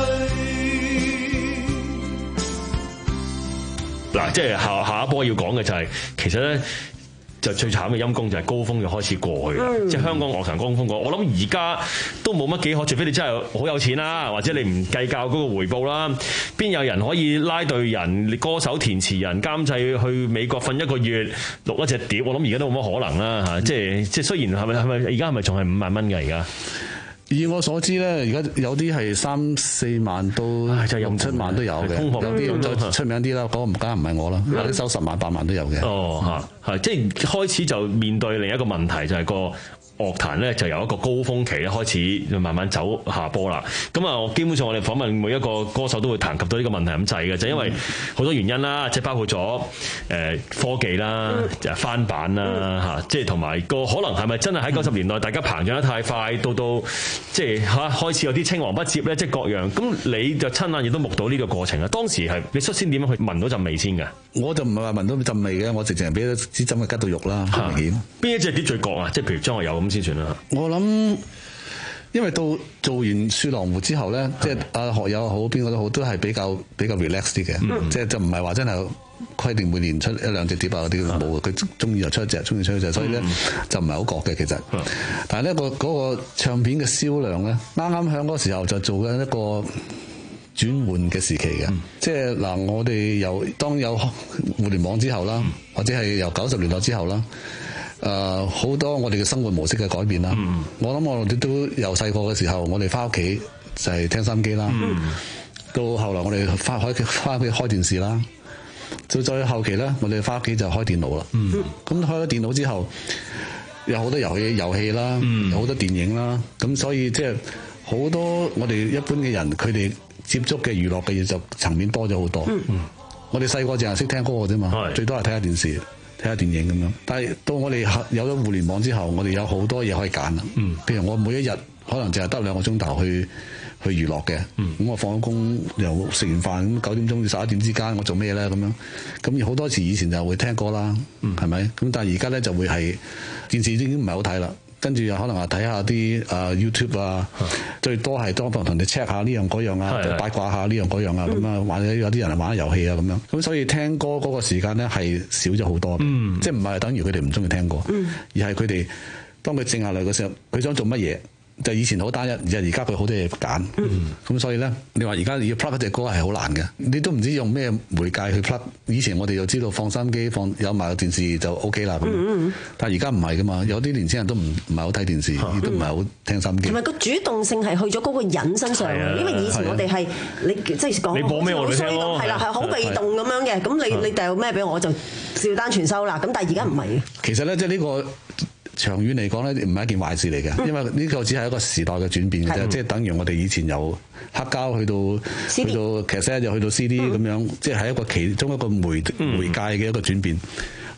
嗱，即係下下一波要講嘅就係、是，其實咧。就最慘嘅陰公就係高峰就開始過去啦，嗯、即係香港樂壇高峰過。我諗而家都冇乜幾可，除非你真係好有錢啦，或者你唔計較嗰個回報啦。邊有人可以拉隊人、歌手、填詞人、監製去美國瞓一個月錄一隻碟？我諗而家都冇乜可能啦嚇、嗯。即係即係雖然係咪係咪而家係咪仲係五萬蚊嘅而家？ 以我所知咧，而家有啲係三四萬都，就六七萬都有嘅。有啲再出名啲啦，嗰、那個唔梗係唔係我啦，有啲收十萬八萬都有嘅。 哦，嚇，係即係開始就面對另一個問題，就係、是、個樂壇咧就由一個高峰期咧開始就慢慢走下坡啦。咁啊，基本上我哋訪問每一個歌手都會談及到呢個問題咁滯嘅，就因為好多原因啦，即係包括咗誒科技啦、就係翻版啦嚇，即係同埋個可能係咪真係喺九十年代大家膨脹得太快，到到即係嚇開始有啲青黃不接咧，即係各樣。咁你就親眼亦都目睹呢個過程啦。當時係你率先點樣去聞到陣味先㗎？ 我就唔係話聞到陣味嘅，我直情係俾咗支針嘅吉到肉啦，好明顯。邊一隻碟最覺啊？即係譬如張學友咁先算啦。 我諗，因為到做完雪狼湖之後咧，即係阿學友好，邊個都好，都係比較比較 relax 啲嘅，嗯、即係就唔係話真係規定每年出一兩隻碟啊嗰啲冇，佢中意就出一隻，中意出一隻，所以咧、嗯、就唔係好覺嘅其實。嗯、但係呢、嗰個嗰、嗰個唱片嘅銷量咧，啱啱喺嗰個時候就做緊一個轉換嘅時期嘅，嗯、即係嗱，我哋由當有互聯網之後啦，嗯、或者係由九十年代之後啦。誒、呃、好多我哋嘅生活模式嘅改變啦，嗯、我諗我哋都由細個嘅時候，我哋翻屋企就係聽收音機啦，嗯、到後來我哋翻開翻屋企開電視啦，到再後期咧，我哋翻屋企就開電腦啦。咁、嗯、開咗電腦之後，有好多遊戲遊戲啦，嗯、有好多電影啦，咁所以即係好多我哋一般嘅人，佢哋接觸嘅娛樂嘅嘢就層面多咗好多。嗯、我哋細個淨係識聽歌嘅啫嘛，嗯、最多係睇下電視。睇下電影咁樣，但係到我哋有咗互聯網之後，我哋有好多嘢可以揀啦。嗯，譬如我每一日可能淨係得兩個鐘頭去去娛樂嘅。嗯，咁我放咗工又食完飯，咁九點鐘至十一點之間，我做咩咧？咁樣咁好多時以前就會聽歌啦，係咪、嗯？咁但係而家咧就會係電視已經唔係好睇啦。跟住又可能話睇下啲啊 YouTube 啊，嗯、最多係多同你 check 下呢樣嗰樣啊，八卦下呢樣嗰樣啊，咁啊，或者有啲人玩下遊戲啊咁樣。咁所以聽歌嗰個時間咧係少咗好多，嗯、即係唔係等於佢哋唔中意聽歌，嗯、而係佢哋當佢靜下來嘅時候，佢想做乜嘢？就以前好單一，而係而家佢好多嘢揀，咁、嗯、所以咧，你話而家要 plug 一隻歌係好難嘅，你都唔知用咩媒介去 plug。以前我哋就知道放收音機放有埋個電視就 OK 啦，嗯、但係而家唔係噶嘛，有啲年輕人都唔唔係好睇電視，亦、嗯、都唔係好聽收音機。 同埋個主動性係去咗嗰個人身上，啊、因為以前我哋係、啊、你即係講， 你播咩我哋聽咯， 係啦，係好被動咁樣嘅，咁、啊、你你掉咩俾我就照單全收啦。咁但係而家唔係。 其實咧，即係呢個。長遠嚟講咧，唔係一件壞事嚟嘅，嗯、因為呢個只係一個時代嘅轉變嘅啫，即係等於我哋以前由黑膠去到 C D 去到卡式又去到 C D 咁樣，即係係一個其中一個媒媒介嘅一個轉變。嗯、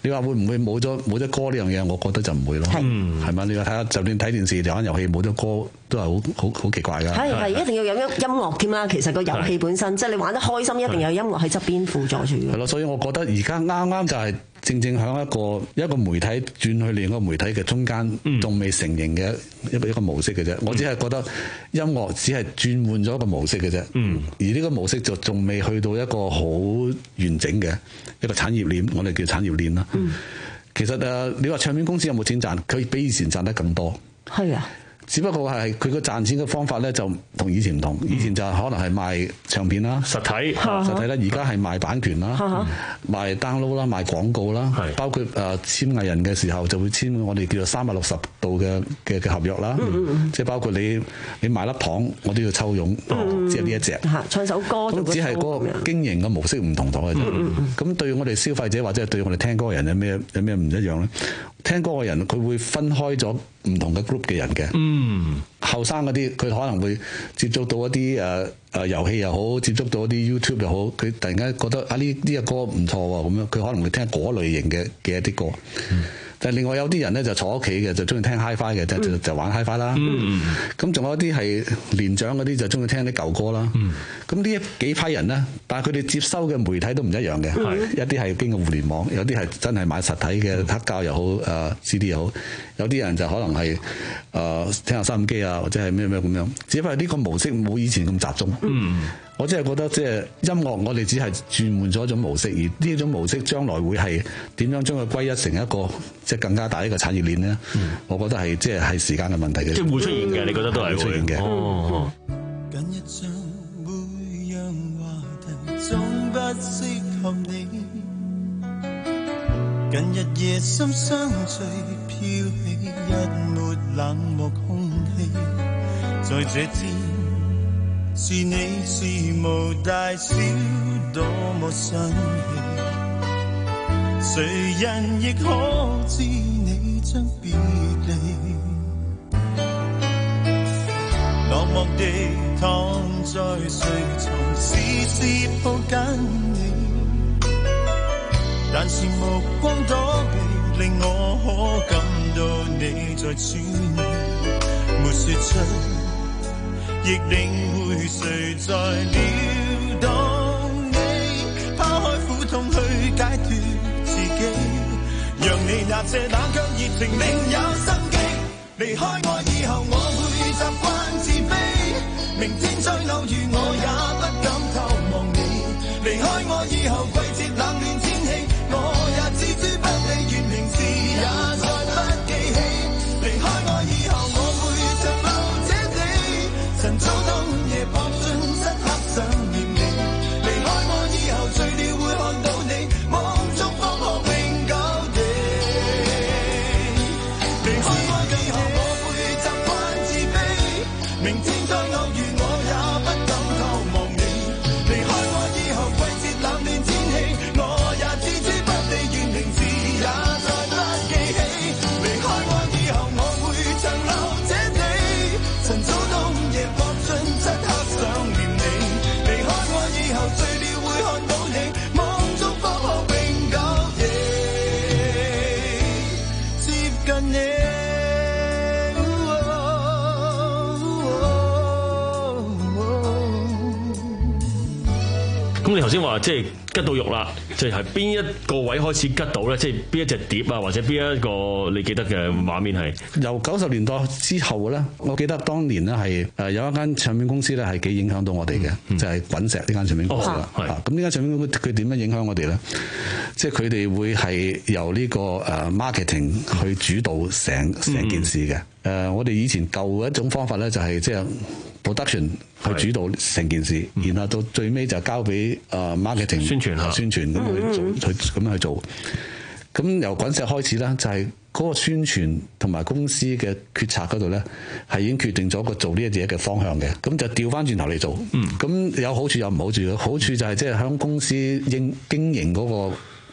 你話會唔會冇咗冇咗歌呢樣嘢？我覺得就唔會咯。係咪？你話睇下，就算睇電視、玩遊戲冇咗歌，都係好好好奇怪㗎。 係係一定要有音音樂添啦。其實個遊戲本身即係你玩得開心，一定有音樂喺側邊輔助住嘅。 係咯，所以我覺得而家啱啱就係正正喺一個一個媒體轉去另一個媒體嘅中間，仲未成型嘅一個一個模式嘅啫。我只係覺得音樂只係轉換咗一個模式嘅啫。嗯，而呢個模式就仲未去到一個好完整嘅一個產業鏈，我哋叫產業鏈啦。嗯，其實誒，你話唱片公司有冇錢賺？佢比以前賺得更多。係啊。只不過係佢個賺錢嘅方法咧，就同以前唔同。以前就可能係賣唱片啦、 實體、 實體啦，而家係賣版權啦、賣 download 啦、賣廣告啦，包括誒簽藝人嘅時候就會簽我哋叫做三百六十度嘅嘅嘅合約啦。即係包括你你買粒糖，我都要抽傭，即係呢一隻。 唱首歌咁只係嗰個經營嘅模式唔同咗嘅啫。咁對我哋消費者或者係對我哋聽歌嘅人有咩有咩唔一樣咧？聽歌嘅人佢會分開咗唔同嘅 group 嘅人嘅。嗯，後生嗰啲佢可能會接觸到一啲誒誒遊戲又好，接觸到一啲 YouTube 又好，佢突然間覺得啊呢呢個歌唔錯喎，咁樣佢可能會聽嗰類型嘅嘅一啲歌。嗯，但係另外有啲人咧就坐屋企嘅，就中意聽 Hi-Fi 嘅，就就就玩 Hi-Fi 啦。咁仲有一啲係年長嗰啲就中意聽啲舊歌啦。咁呢一幾批人咧，但係佢哋接收嘅媒體都唔一樣嘅。一啲係經過互聯網，有啲係真係買實體嘅黑膠又好，誒 C D 又好。有啲人就可能係誒、呃、聽下收音機啊，或者係咩咩咁樣。只不過呢個模式冇以前咁集中。嗯，我真係覺得即係音樂，我哋只係轉換咗一種模式，而呢一種模式將來會係點樣將佢歸一成一個即係更加大一個產業鏈咧？嗯、我覺得係即係係時間嘅問題嘅。 即係會出現嘅，你覺得都係會出現嘅。 哦。 近日像每樣話題總不適合你，近日夜深相聚，飄起一抹冷漠空氣，在這天是你是無大小多麼生氣，誰人亦可知你將別離，落寞地躺在睡床，時時抱緊你，但是目光躲避，令我可感到你在轉移，沒說出，亦領會誰在撩動你，拋開苦痛去解脫自己，讓你那這冷卻熱情另有生機。離開我以後，我會習慣自卑，明天再偶遇我也不敢透望你。離開我以後，季節冷暖天氣，我也置諸不理，願名字也再不記起。離開我以後，我會長留這地，晨早冬夜搏盡漆黑想念你。離開我以後，醉了會看到你，夢中方可永久地。離開我以後，我會習慣自卑，明天再偶遇我也不敢透望你。離開我以後，季節冷暖天氣，我也置諸不理，願名字也再不記起。離開我以後，我會長留這地，晨早冬夜搏盡漆黑想念你。離開我以後，醉了會看到你，夢中方可永久地接近你。 咁你頭先話即係吉到肉啦，即係邊一個位開始吉到咧？即係邊一隻碟啊，或者邊一個你記得嘅畫面係？ 由九十年代之後咧，我記得當年咧係誒有一間唱片公司咧係幾影響到我哋嘅，嗯、就係滾石呢間唱片公司啦。咁呢間唱片公司佢點樣影響我哋咧？即係佢哋會係由呢個誒 marketing 去主導成成件事嘅。誒、嗯，我哋以前舊一種方法咧就係即係 production 去主導成件事，然後到最尾就交俾誒 marketing 宣傳下宣傳咁去做，去咁樣去做。咁由滾石開始啦，就係嗰個宣傳同埋公司嘅決策嗰度咧，係已經決定咗個做呢一啲嘢嘅方向嘅。咁就調翻轉頭嚟做。咁有好處有唔好處嘅。好處就係即係喺公司應經營嗰個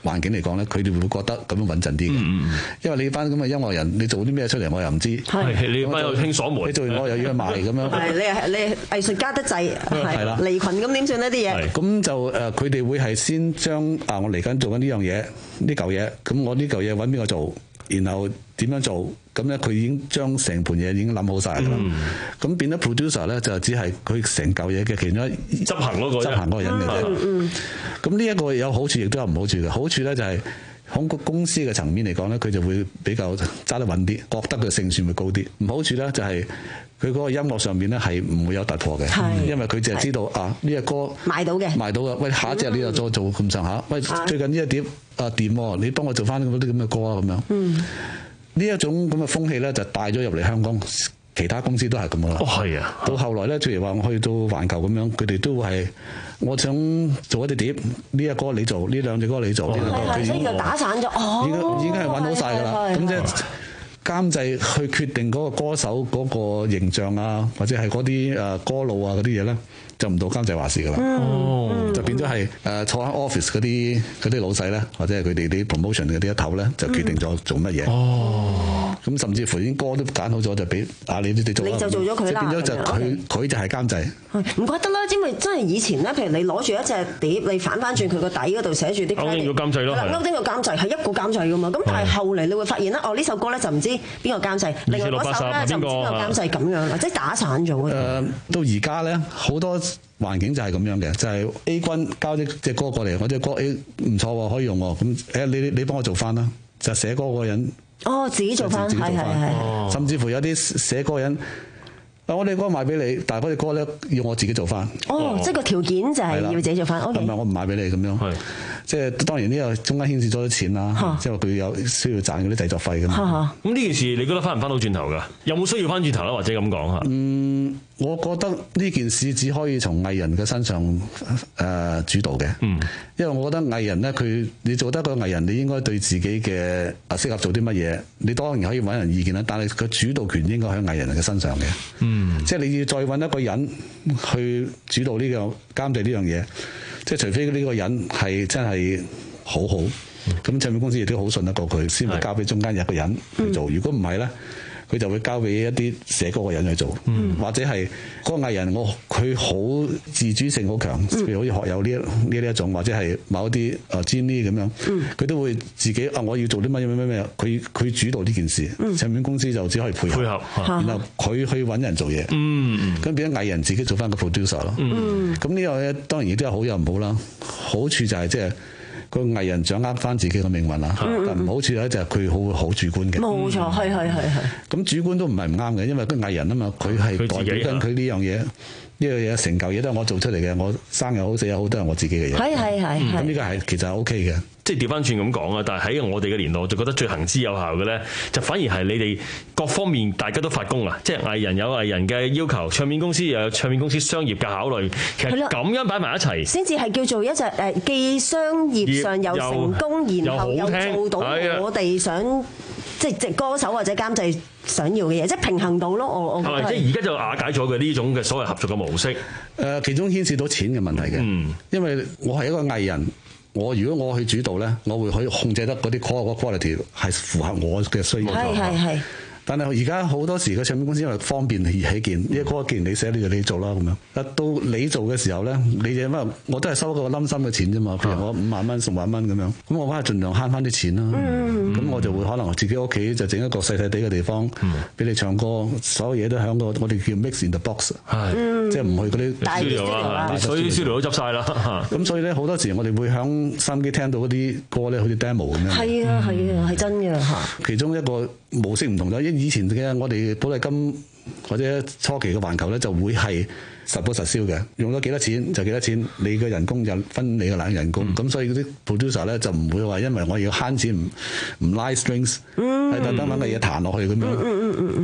環境嚟講咧，佢哋會覺得咁樣穩陣啲嘅。 嗯、 因為你班咁嘅音樂人，你做啲咩出嚟我又唔知。 係你班又興鎖門， 你做完我又要去賣咁樣。 係你係你係藝術家得滯，係啦， 離群咁點算呢啲嘢？ 咁就誒，佢哋會係先將啊，我嚟緊做緊呢樣嘢，呢嚿嘢，咁我呢嚿嘢揾邊個做，然後點樣做？咁咧，佢已經將成盤嘢已經諗好晒啦。咁、嗯、變咗 producer 咧，就只係佢成嚿嘢嘅其中一執行嗰個執行嗰個人嘅啫。咁呢一個有好處，亦都有唔好處嘅。好處咧就係喺個公司嘅層面嚟講咧，佢就會比較揸得穩啲，覺得佢勝算會高啲。唔好處咧就係佢嗰個音樂上面咧係唔會有突破嘅，因為佢淨係知道啊呢隻歌賣到嘅， 賣到嘅。喂，下一隻你又再做咁上下。喂，最近呢一碟啊掂喎，你幫我做翻嗰啲咁嘅歌啊咁樣。嗯呢一種咁嘅風氣咧，就帶咗入嚟香港，其他公司都係咁噶啦。 哦，係啊。 到後來咧，譬如話我去到環球咁樣，佢哋都係我想做一啲碟，呢一歌你做，呢兩隻歌你做。 係係，所以就打散咗。哦， 已經已經係揾好晒㗎啦。咁即係監製去決定嗰個歌手嗰個形象啊，或者係嗰啲誒歌路啊嗰啲嘢咧，就唔到監製話事㗎啦。哦，就變咗係誒坐喺 office 嗰啲嗰啲老細咧，或者係佢哋啲 promotion 嗰啲一頭咧，就決定咗做乜嘢。哦，咁甚至乎已經歌都揀好咗，就俾啊你你哋做。 你就做咗佢啦。 變咗就佢佢就係監製。 唔覺得啦，因為真係以前咧，譬如你攞住一隻碟，你反翻轉佢個底嗰度寫住啲。 歐丁個監製咯。 係啦，歐丁個監製係一個監製㗎嘛。咁但係後嚟你會發現咧，哦呢首歌咧就唔知邊個監製，另外嗰首咧就唔知邊個監製咁樣啦，即係打散咗嘅。 誒，到而家咧好多環境就係咁樣嘅，就係、是、A 君交啲隻歌過嚟，我隻歌 A 唔錯喎，可以用喎，咁誒你你幫我做翻啦，就寫歌嗰個人。 哦，自己做翻，係係係。 甚至乎有啲寫歌人。我哋歌賣俾你，但係嗰隻歌咧要我自己做翻。 哦，即係個條件就係要自己做翻。O K。唔係我唔賣俾你咁樣。係。即係當然呢個中間牽涉咗啲錢啦，即係佢有需要賺嗰啲製作費㗎嘛。 咁呢件事你覺得翻唔翻到轉頭㗎？有冇需要翻轉頭咧？或者咁講嚇？ 嗯，我覺得呢件事只可以從藝人嘅身上誒、呃、主導嘅。嗯。因為我覺得藝人咧，佢你做得個藝人，你應該對自己嘅啊適合做啲乜嘢，你當然可以揾人意見啦。但係個主導權應該喺藝人嘅身上嘅。嗯。即係你要再揾一個人去主導呢個監製呢樣嘢。即係除非呢個人係真係好好，咁唱片公司亦都好信得過佢，先會交俾中間有一個人去做。如果唔係咧，佢就會交俾一啲寫歌嘅人去做，嗯、或者係嗰個藝人我佢好自主性好強，譬如好似學友呢呢呢一種，或者係某一啲啊 Jenny 咁樣，佢、嗯、都會自己啊我要做啲乜嘢乜乜乜，佢佢主導呢件事，嗯、唱片公司就只可以配合，配合然後佢去揾人做嘢，咁、嗯、變咗藝人自己做翻個 producer 咯。咁、嗯、呢樣嘢當然亦都有好有唔好啦。好處就係即係。個藝人掌握翻自己嘅命運啦，嗯、但唔好處咧就係佢好好主觀嘅。冇錯，係係係係。咁主觀都唔係唔啱嘅，因為個藝人啊嘛，佢係代表緊佢呢樣嘢，呢樣嘢成嚿嘢都係我做出嚟嘅，我生又好死又好都係我自己嘅嘢。係係係。咁呢個係其實係 O K 嘅。 即係調翻轉咁講啊！但係喺我哋嘅年代，我就覺得最行之有效嘅咧，就反而係你哋各方面大家都發功啊！即係藝人有藝人嘅要求，唱片公司又有唱片公司商業嘅考慮，其實咁樣擺埋一齊，先至係叫做一隻誒既商業上又成功，然後又做到我哋想即係即歌手或者監製想要嘅嘢，即係平衡到咯。我我覺得即係而家就瓦解咗嘅呢種嘅所謂合作嘅模式。 誒，其中牽涉到錢嘅問題嘅，嗯、因為我係一個藝人。我如果我去主導咧，我會可以控制得嗰啲 core 個 quality 係符合我嘅需要。係係係。但係而家好多時個唱片公司因為方便而起見，呢個歌既然你寫，你就你做啦咁樣。到你做嘅時候咧，你哋乜我都係收個冧心嘅錢啫嘛。譬如我五萬蚊、十萬蚊咁樣，咁我梗係盡量慳翻啲錢啦。咁、嗯、我就會可能自己屋企就整一個細細地嘅地方，俾、嗯、你唱歌，所有嘢都喺個我哋叫 mix in the box，嗯、即係唔去嗰啲大嘅 studio， 所以 studio 都執晒啦。 咁所以咧好多時我哋會響收音機聽到嗰啲歌咧，好似 demo 咁樣。係啊係啊係真嘅嚇。其中一個模式唔同咗，以前嘅我哋寶麗金或者初期嘅環球咧，就會係實報實銷嘅，用咗幾多錢就幾多錢，你嘅人工就分你嘅冷人工。咁、嗯、所以嗰啲 producer 咧就唔會話因為我要慳錢唔唔拉 strings，係特登揾個嘢彈落去咁樣。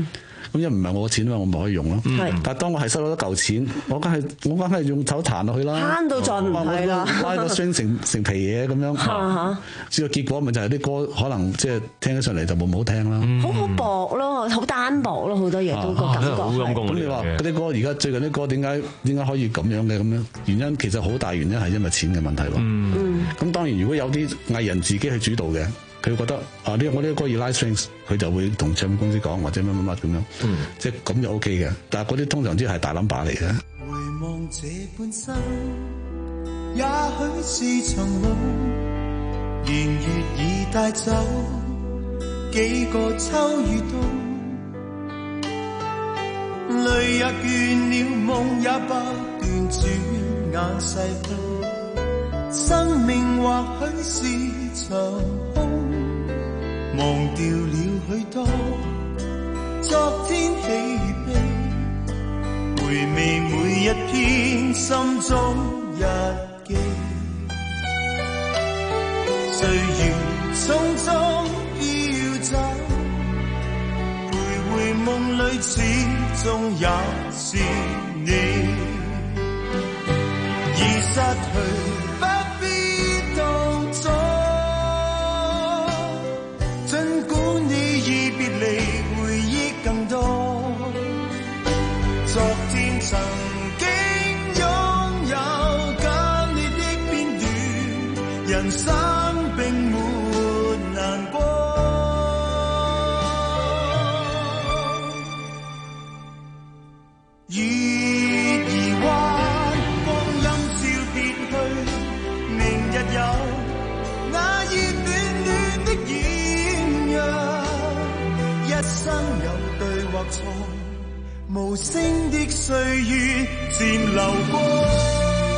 咁因為唔係我嘅錢啊嘛，我咪可以用咯。但係當我係收到一嚿錢，我梗係我梗係用手彈落去啦， 慳到盡係啦， 拉個 string 成成皮嘢咁樣。知個結果咪就係啲歌可能即係聽起上嚟就冇咁好聽啦。 好好薄咯，好單薄咯，好多嘢都個感覺係。 咁你話嗰啲歌而家最近啲歌點解點解可以咁樣嘅咁樣？原因其實好大原因係因為錢嘅問題喎。嗯。咁當然如果有啲藝人自己去主導嘅，佢會覺得啊呢我呢個歌要拉 strings，佢就會同唱片公司講或者乜乜乜咁樣。嗯。即係咁就 OK 嘅，但係嗰啲通常之係大 number 嚟嘅。 回望這半生，也許是場夢，年月已帶走幾個秋與冬。淚也倦了，夢也不斷轉眼逝去，生命或許是場空，忘掉了許多昨天喜與悲，回味每一篇心中日記，歲月匆匆飄走，徘徊夢裏始終也是你，已失去不必當作，儘管你已別離，回憶更多，昨天曾經擁有跟你的片段，人生並沒難過。月兒彎，光陰照別去，明日有那熱暖暖的豔陽，一生有對或錯，無聲的歲月漸流過。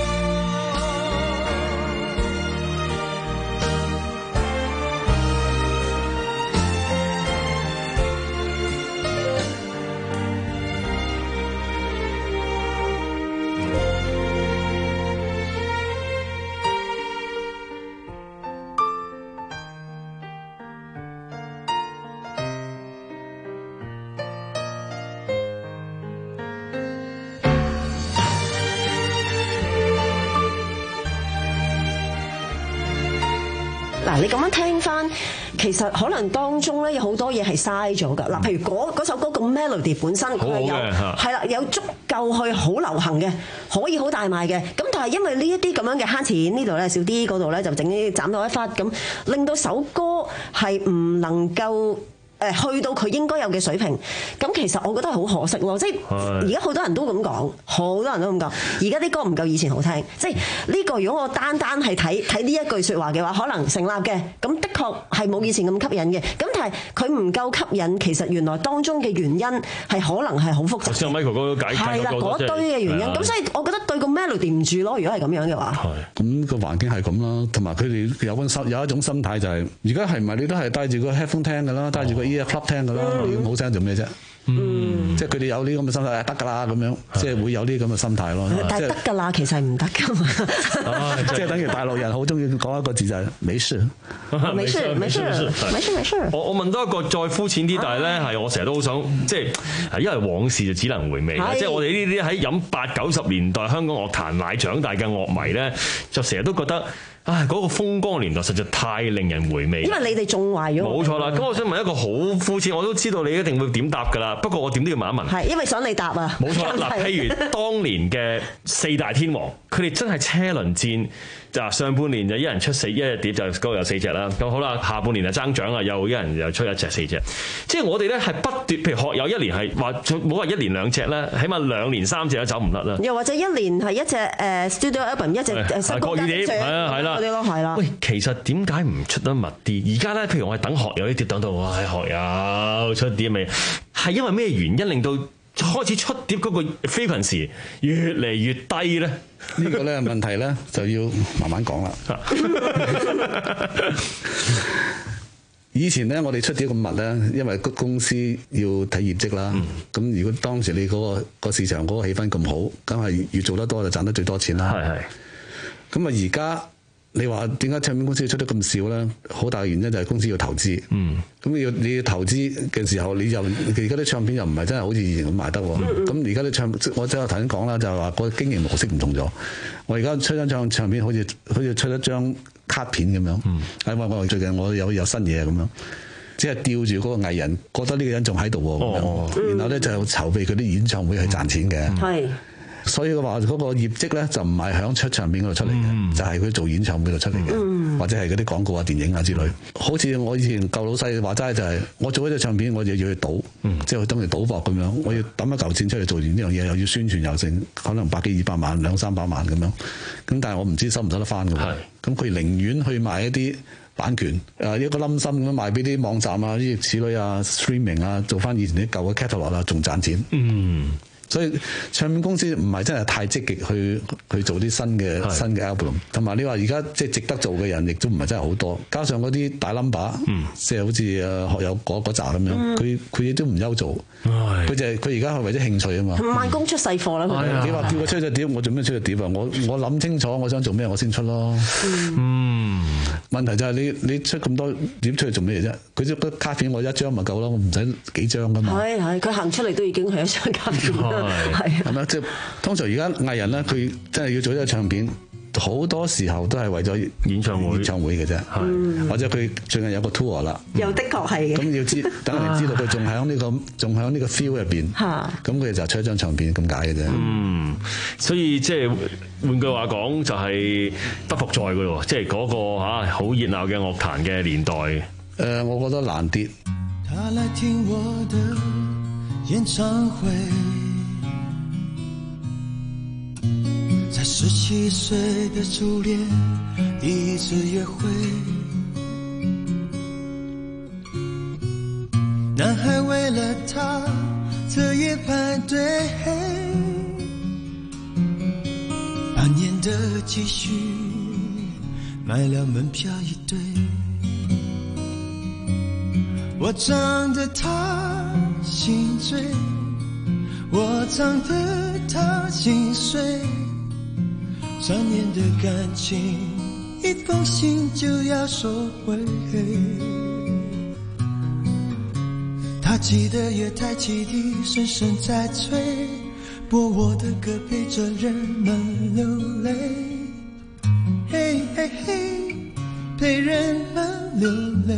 嗱，你咁樣聽翻，其實可能當中咧有好多嘢係嘥咗㗎。嗱，譬如嗰嗰首歌個 melody 本身佢係有係啦，有足夠去好流行嘅，可以好大賣嘅。咁但係因為呢一啲咁樣嘅慳錢，呢度咧少啲，嗰度咧就整啲斬到一忽，咁令到首歌係唔能夠誒去到佢應該有嘅水平，咁其實我覺得係好可惜咯。即係而家好多人都咁講，好多人都咁講，而家啲歌唔夠以前好聽。即係呢個如果我單單係睇睇呢一句説話嘅話，可能成立嘅。咁的確係冇以前咁吸引嘅。咁但係佢唔夠吸引，其實原來當中嘅原因係可能係好複雜。 頭先 Michael 哥解解係啦，嗰堆嘅原因。咁所以我覺得對個 melody 唔住咯。如果係咁樣嘅話， 咁個環境係咁啦，同埋佢哋有心有一種心態就係，而家係唔係你都係戴住個 headphone 聽㗎啦，戴住個 ear club 聽㗎啦，你咁好聲做咩啫？嗯，即係佢哋有呢咁嘅心態，得㗎啦咁樣，即係會有呢咁嘅心態咯。 但係得㗎啦，其實係唔得㗎嘛。 即係等於大陸人好中意講一個字就係沒事， 沒事，沒事，沒事，沒事。 我我問多一個再膚淺啲，但係咧係我成日都好想即係，因為往事就只能回味。即係我哋呢啲喺飲八九十年代香港樂壇奶長大嘅樂迷咧，就成日都覺得。唉，嗰個風光年代實在太令人回味。 因為你哋縱壞咗。冇錯啦，咁我想問一個好膚淺，我都知道你一定會點答㗎啦。不過我點都要問一問。 係，因為想你答啊。 冇錯啦，嗱，譬如當年嘅四大天王，佢哋真係車輪戰。就上半年就一人出四，一日碟就嗰有四隻啦。咁好啦，下半年就爭獎啦，又一人又出一隻四隻。即係我哋咧係不斷，譬如學友一年係話冇話一年兩隻啦，起碼兩年三隻都走唔甩啦。 又或者一年係一隻誒 studio album， 一隻誒新歌國語碟，係啊係啦， 嗰啲咯係啦。 喂，其實點解唔出得密啲？而家咧，譬如我係等學友啲碟等到，哇！學友出碟未？係因為咩原因令到開始出碟嗰個 frequency 越嚟越低咧？ 呢個咧問題咧就要慢慢講啦。以前咧我哋出碟咁密咧，因為公司要睇業績啦。咁、嗯、如果當時你嗰、嗰個個市場嗰個氣氛咁好，梗係越做得多就賺得最多錢啦。係係。咁啊而家你話點解唱片公司要出得咁少咧？好大嘅原因就係公司要投資。嗯，咁要你要投資嘅時候，你又而家啲唱片又唔係真係好似以前咁賣得喎。咁而家啲唱，我即係頭先講啦，就係話個經營模式唔同咗。我而家出張唱唱片好似好似出一張卡片咁樣。嗯，係話我最近我有有新嘢咁樣，只係吊住嗰個藝人，覺得呢個人仲喺度喎。哦，然後咧就籌備佢啲演唱會去賺錢嘅。係。所以嘅話，嗰個業績咧就唔係響出唱片嗰度出嚟嘅，嗯、就係佢做演唱會度出嚟嘅，嗯、或者係嗰啲廣告啊、電影啊之類。好似我以前舊老細話齋就係、是，我做一隻唱片，我就要去賭，嗯、即係去當佢賭博咁樣。我要抌一嚿錢出嚟做完呢樣嘢，又要宣傳又剩，可能百幾二百萬、兩三百萬咁樣。咁但係我唔知收唔收得翻嘅喎。咁佢寧願去買一啲版權，誒一個冧心咁樣賣俾啲網站啊、諸如此類啊、streaming 啊，做翻以前啲舊嘅 catalog 啊，仲賺錢。嗯。所以唱片公司唔係真係太積極去去做啲新嘅新嘅 album， 同埋你話而家即係值得做嘅人亦都唔係真係好多，加上嗰啲大 number，即係好似誒學友嗰嗰扎咁樣，佢佢亦都唔憂做，佢就係佢而家係為咗興趣啊嘛。 慢工出細貨啦， 你話叫我出隻碟，我做咩出隻碟啊？我我諗清楚我想做咩，我先出咯。嗯，問題就係你你出咁多碟出去做咩啫？佢隻卡片我一張咪夠咯，我唔使幾張噶嘛。係係，佢行出嚟都已經係一張卡片啦。係係咪？即係通常而家藝人咧，佢真係要做一個唱片，好多時候都係為咗演唱會演唱會嘅啫，嗯、或者佢最近有個 tour 啦， 又的確係嘅。咁要知等人哋知道佢仲喺呢個仲喺呢個 feel 入邊，咁佢就出一張唱片咁解嘅啫。 嗯，所以即係換句話講，就係不復在嘅咯，即係嗰個嚇好熱鬧嘅樂壇嘅年代。誒、 呃，我覺得難啲。 他來聽我的演唱會，在十七歲的初戀第一次約會，男孩為了她徹夜排隊，半年的積蓄買了門票一對，我唱得她心醉，我唱得她心碎，三年的感情，一封信就要收回。他記得月台汽笛聲聲在催，播我的歌陪着人們流淚，嘿嘿嘿，陪人們流淚。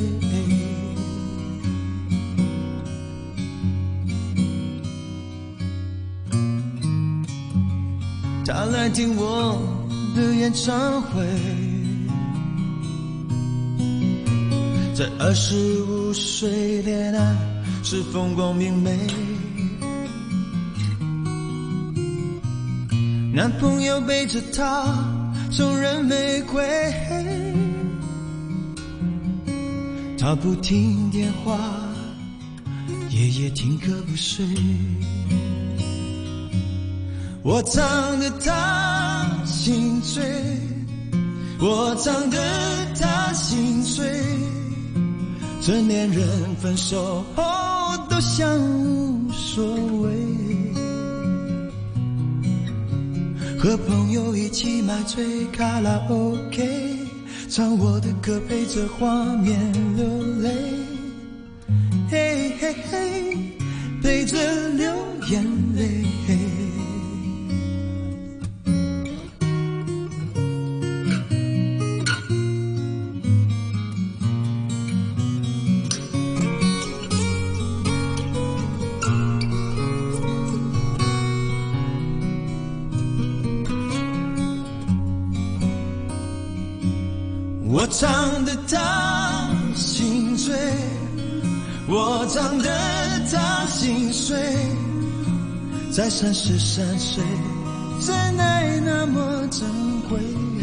他來聽我的演唱會，在二十五歲戀愛是風光明媚，男朋友背着她送人玫瑰，她不聽電話，夜夜聽歌不睡，我唱得她心醉，我唱得她心碎，成年人分手後都像無所謂，和朋友一起買醉卡拉 OK， 唱我的歌陪着畫面流淚，嘿嘿嘿，陪着流眼淚。我唱得她心醉，我唱得她心碎，在三十三歲，真愛那麼珍貴，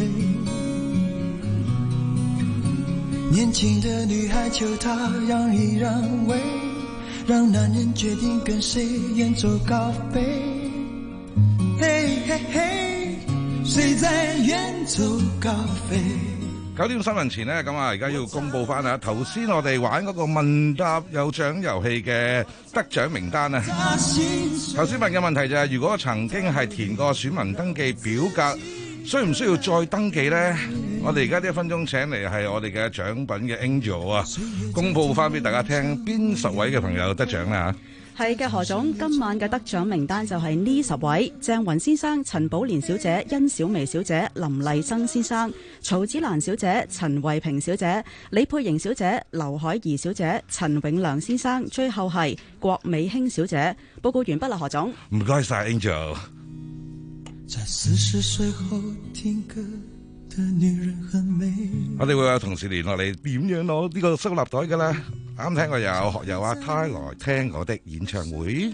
年輕的女孩求她讓一讓位，讓男人決定跟誰遠走高飛，嘿嘿嘿，誰在遠走高飛。 九點新聞前呢，咁啊，而家要公佈翻啊！頭先我哋玩嗰個問答有獎遊戲嘅得獎名單啊！頭先問嘅問題就係、是，如果曾經係填過選民登記表格， 需唔需要再登記呢？我哋而家呢一分鐘請嚟係我哋嘅獎品嘅 Angel 啊，公佈翻俾大家聽，邊十位嘅朋友得獎啦嚇？ 係嘅，何總，今晚嘅得獎名單就係呢十位：鄭雲先生、陳寶蓮小姐、殷小薇小姐、林麗珍先生、曹子蘭小姐、陳慧平小姐、李佩瑩小姐、劉海怡小姐、陳永良先生，最後係郭美興小姐。報告完畢啦，何總。 唔該晒 Angel。 在四十歲後聽歌的女人很美。 我哋會有同事聯絡你點樣攞呢個收納袋噶啦。啱聽過有學友阿泰來聽我的演唱會。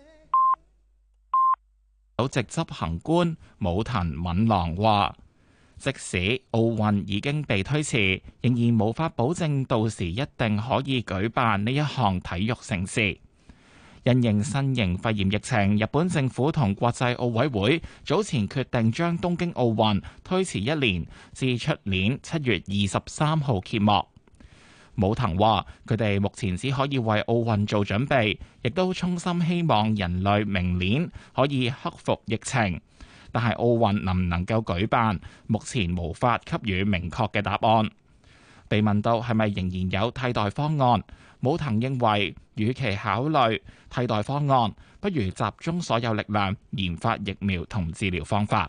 首席執行官武藤敏郎話，即使奧運已經被推遲，仍然無法保證到時一定可以舉辦呢一項體育盛事。因應新型肺炎疫情，日本政府同國際奧委會早前決定將東京奧運推遲一年，至出年七月二十三號揭幕。武藤話：佢哋目前只可以為奧運做準備，亦都衷心希望人類明年可以克服疫情。但係奧運能唔能夠舉辦，目前無法給予明確嘅答案。被問到係咪仍然有替代方案，武藤認為，與其考慮替代方案，不如集中所有力量研發疫苗同治療方法。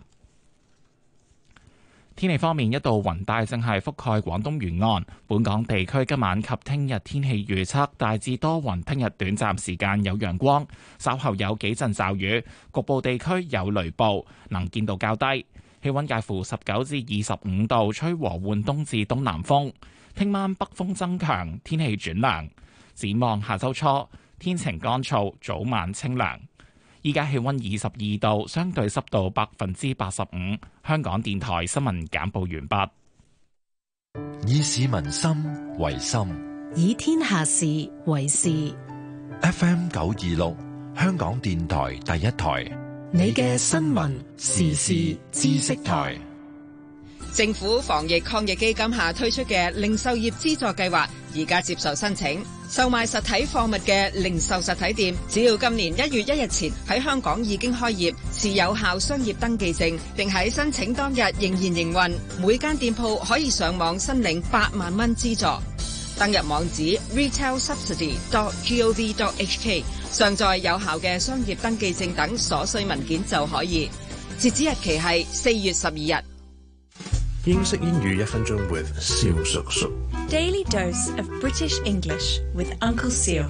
天氣方面，一道雲帶正係覆蓋廣東沿岸，本港地區今晚及聽日天氣預測大致多雲，聽日短暫時間有陽光，稍後有幾陣驟雨，局部地區有雷暴，能見度較低。氣溫介乎十九至二十五度，吹和緩東至東南風。聽晚北風增強，天氣轉涼。展望下周初，天晴乾燥，早晚清涼。依家氣溫二十二度，相對濕度百分之八十五。香港電台新聞簡報完畢。 以市民心為心， 以天下事為事。 F M 九二六，香港電台第一台。 你嘅新聞時事知識台。 政府防疫抗疫基金下推出嘅零售業資助計劃，而家接受申請。售賣實體貨物嘅零售實體店，只要今年一月一日前喺香港已經開業，持有效商業登記證，並喺申請當日仍然營運，每間店鋪可以上網申領八萬蚊資助。登入網址 retail subsidy dot gov dot h k， 上載有效嘅商業登記證等所需文件就可以。截止日期係四月十二日。 英式英語一分鐘 with 蕭叔叔。 Daily dose of British English with Uncle Seal。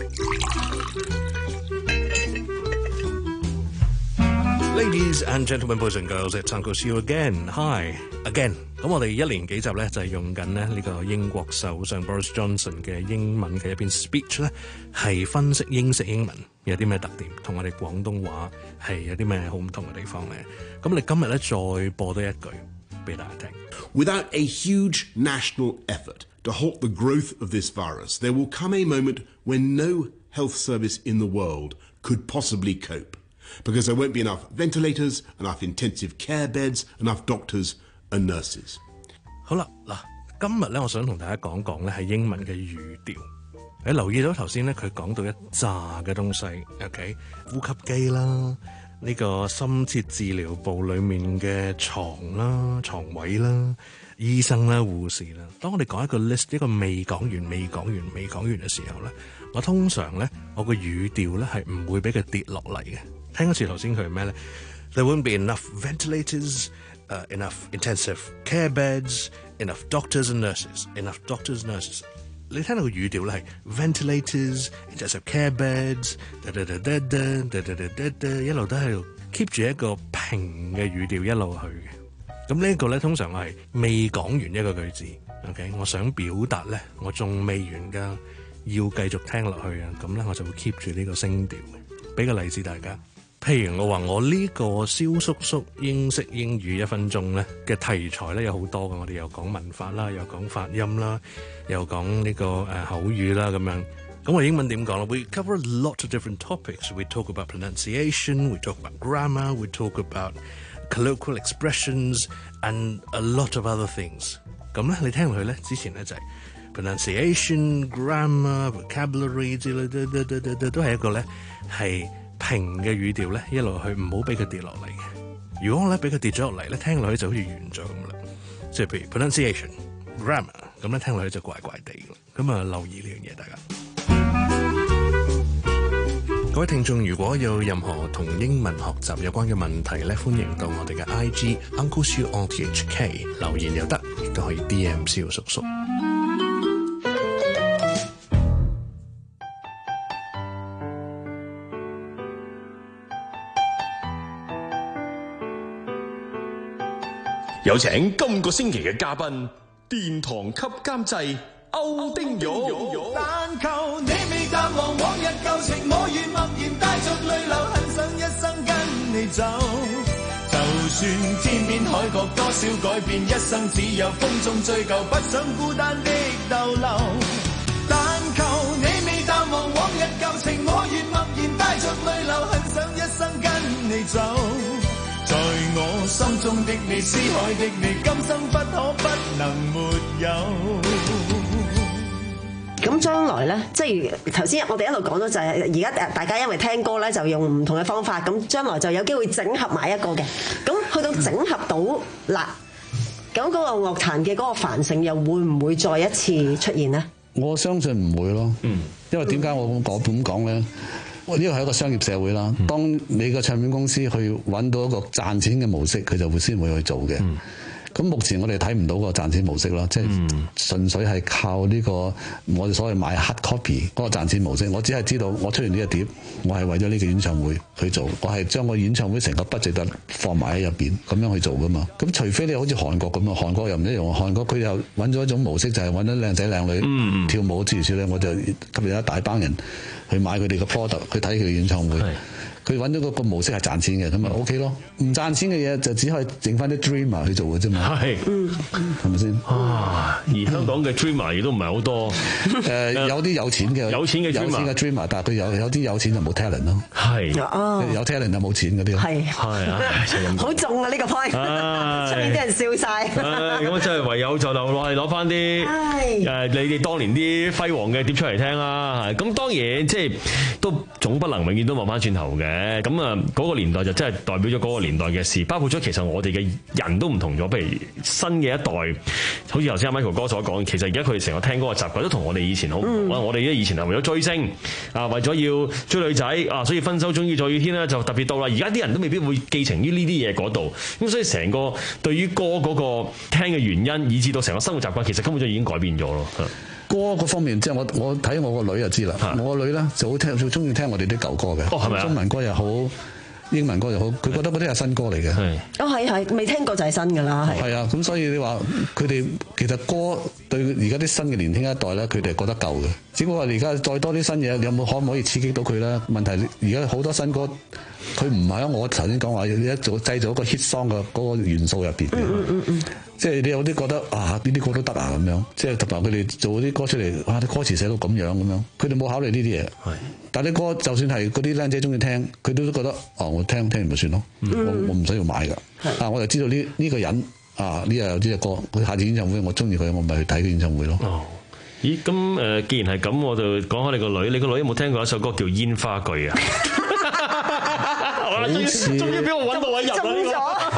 Ladies and gentlemen, boys and girls, it's Uncle Seal again. Hi again。咁我哋一連幾集咧就係用緊咧呢個英國首相 Boris Johnson 嘅英文嘅一篇 speech 咧，係分析英式英文有啲咩特點，同我哋廣東話係有啲咩好唔同嘅地方咧。咁你今日咧再播多一句。 Without a huge national effort to halt the growth of this virus, there will come a moment when no health service in the world could possibly cope, because there won't be enough ventilators, enough intensive care beds, enough doctors and nurses. 好啦，嗱，今日咧，我想同大家講講咧係英文嘅語調。你留意到頭先咧，佢講到一紮嘅東西 ，OK， 呼吸機啦。呢個深切治療部裏面嘅床啦、床位啦、醫生啦、護士啦。當我哋講一個 list， 一個未講完、未講完、未講完嘅時候咧，我通常咧我個語調咧係唔會俾佢跌落嚟嘅。聽一次頭先佢係咩咧 ？There won't be enough ventilators, uh, enough intensive care beds, enough doctors and nurses, enough doctors and nurses。你聽到個語調咧係 ventilators, intensive care beds， da da da da da da da da da， 一路都喺度 keep 住一個平嘅語調一路去嘅。咁呢一個咧通常我係未講完一個句子 ，OK， 我想表達咧我仲未完㗎，要繼續聽落去啊，咁咧我就會 keep 住呢個聲調嘅。俾個例子大家，譬如我話我呢個蕭叔叔英式英語一分鐘咧嘅題材咧有好多嘅，我哋又講文法啦，又講發音啦，又講呢個誒口語啦咁樣。咁我英文點講咧 ？We cover a lot of different topics. We talk about pronunciation, we talk about grammar, we talk about colloquial expressions, and a lot of other things. 咁咧，你聽落去咧，之前咧就係 pronunciation, grammar, vocabulary 之類，都都都都都係一個咧係平嘅語調咧，一路去唔好俾佢跌落嚟嘅。 如果我咧俾佢跌咗落嚟咧，聽落去就好似完咗咁啦。即係譬如 pronunciation、grammar 咁咧，聽落去就怪怪地嘅。咁啊，留意呢樣嘢，大家。各位聽眾，如果有任何同英文學習有關嘅問題咧，歡迎到我哋嘅 I G Uncle Siu on T H K 留言又得，亦都可以 D M 蕭叔叔。 有請今個星期嘅嘉賓，殿堂級監製歐丁玉。 但求你未淡忘往日舊情，我願默然帶着淚流，很想一生跟你走。就算天邊海角多少改變，一生只有風中追究，不想孤單的逗留。但求你未淡忘往日舊情，我願默然帶着淚流，很想一生跟你走。在我心中的你，思海的你，今生不可不能沒有。 咁將來咧，即係頭先我哋一路講咗就係而家大家因為聽歌咧就用唔同嘅方法，咁將來就有機會整合埋一個嘅。咁去到整合到啦，咁嗰個樂壇嘅嗰個繁盛又會唔會再一次出現呢？ 我相信唔會咯，嗯，因為點解我咁講咁講咧？呢個係一個商業社會啦。當你個唱片公司去揾到一個賺錢嘅模式，佢就會先會去做嘅。咁、嗯、目前我哋睇唔到個賺錢模式咯，即係純粹係靠呢個我哋所謂買 hard copy 嗰個賺錢模式。我只係知道我出完呢個碟，我係為咗呢個演唱會去做，我係將個演唱會成個 budget 放埋喺入邊咁樣去做噶嘛。咁除非你好似韓國咁啊，韓國又唔一樣。韓國佢又揾咗一種模式，就係揾咗靚仔靚女、嗯、跳舞諸如此類，我就吸引一大班人去買佢哋嘅 product 去睇佢嘅演唱會。佢揾咗個模式係賺錢嘅，咁咪 OK 咯。唔賺錢嘅嘢就只可以剩翻啲 dreamer 去做嘅啫嘛。係，係咪先？啊！ 而香港嘅 dreamer 亦都唔係好多。 誒，有啲有錢嘅， 有錢嘅有錢嘅 dreamer，但係佢有有啲有錢就冇 talent 咯。係。哦。有 talent 就冇錢嗰啲。係。係啊。 好重啊！呢個 point。出面啲人笑晒。 咁真係唯有就留落嚟攞翻啲誒你哋當年啲輝煌嘅碟出嚟聽啦。咁當然即係都總不能永遠都望翻轉頭嘅。咁啊，嗰個年代就真係代表咗嗰個年代嘅事，包括咗其實我哋嘅人都唔同咗。譬如新嘅一代，好似頭先阿 Michael 哥所講，其實而家佢哋成個聽歌嘅習慣都同我哋以前好唔同。嗯、我哋咧以前係為咗追星啊，為咗要追女仔啊，所以分手終於在雨天咧就特別到啦。而家啲人都未必會寄情於呢啲嘢嗰度，咁所以成個對於歌嗰個聽嘅原因，以至到成個生活習慣，其實根本就已經改變咗咯。 歌嗰方面，即係我我睇我個女就知啦。我個女咧就好聽，最中意聽我哋啲舊歌嘅。哦，係咪啊？中文歌又好，英文歌又好，佢覺得嗰啲係新歌嚟嘅。係。哦，係係，未聽過就係新㗎啦。係。係啊，咁所以你話佢哋其實歌對而家啲新嘅年輕一代咧，佢哋係覺得舊嘅。只不過話而家再多啲新嘢，有冇可唔可以刺激到佢咧？問題而家好多新歌，佢唔係喺我頭先講話一做製造一個 hit song 嘅嗰個元素入邊嘅。嗯嗯嗯。即係你有啲覺得啊，呢啲歌都得啊咁樣，即係同埋佢哋做啲歌出嚟，哇！啲歌詞寫到咁樣咁樣，佢哋冇考慮呢啲嘢。係，但係啲歌就算係嗰啲僆仔中意聽，佢都都覺得哦，我聽聽完咪算咯，嗯、我我唔使要買㗎。啊，我就知道呢呢、呢個人啊，呢日有呢隻歌，佢下次演唱會我中意佢，我咪去睇佢演唱會咯。哦， 咦？咁誒，既然係咁，我就講下你個女，你個女有冇聽過一首歌叫《煙花句》啊？ 好似終於俾我揾到位入啦！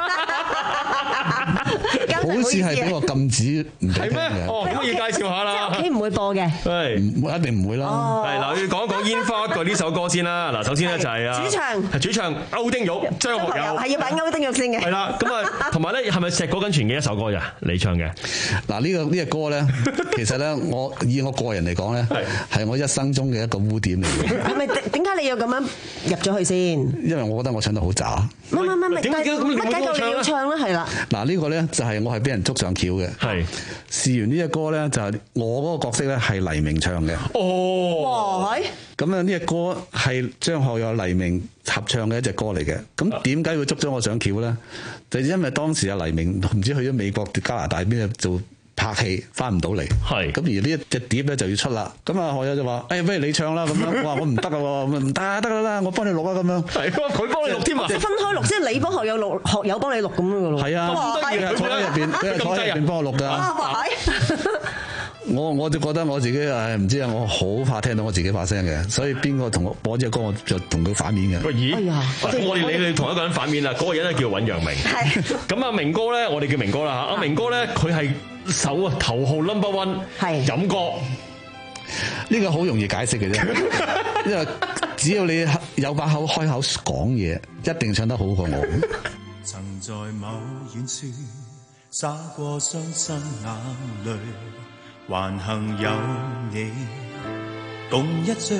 好似係俾我禁止唔俾聽嘅。 哦，咁我要介紹下啦。 屋企唔會播嘅。 係， 一定唔會啦。 係嗱，要講一講《煙花句》呢首歌先啦。嗱，首先咧就係啊， 主唱係主唱歐丁玉、張學友， 係要揾歐丁玉先嘅。 係啦，咁啊，同埋咧係咪石果緊全嘅一首歌咋？你唱嘅？ 嗱，呢個呢隻歌咧，其實咧，我以我個人嚟講咧，係我一生中嘅一個污點嚟嘅。 係咪點解你要咁樣入咗去先？ 因為我覺得我唱得好渣。 唔唔唔唔，點解乜解到你要唱咧？係啦。嗱， 呢個咧就係我係俾人捉上橋嘅。係試完呢隻歌咧，就係我嗰個角色咧係黎明唱嘅。 哦， 哇！ 咁啊，呢隻歌係張學友、黎明合唱嘅一隻歌嚟嘅。咁點解會捉咗我上橋咧？就因為當時阿黎明唔知去咗美國、加拿大邊度做拍戲，翻唔到嚟。係咁而呢一隻碟咧就要出啦。咁啊，學友就話：誒，不如你唱啦咁樣。我話我唔得啊，唔得得啦，我幫你錄啊咁樣。係，佢幫你錄添啊！ 即係分開錄，即係你幫學友錄，學友幫你錄咁樣嘅咯。 係啊，咁得意啊！坐喺入邊，佢係坐喺入邊幫我錄㗎。 我我就覺得我自己誒唔知啊，我好怕聽到我自己把聲嘅，所以邊個同我播隻歌我就同佢反面嘅。 喂，咦？我哋你哋同一個人反面啦，嗰個人咧叫尹陽明。係。咁阿明哥咧，我哋叫明哥啦嚇。阿明哥咧，佢係首啊頭號 number one 係飲歌。 呢個好容易解釋嘅啫，因為只要你有把口開口講嘢，一定唱得好過我。 曾在某遠處灑過傷心眼淚，還幸有你共一醉，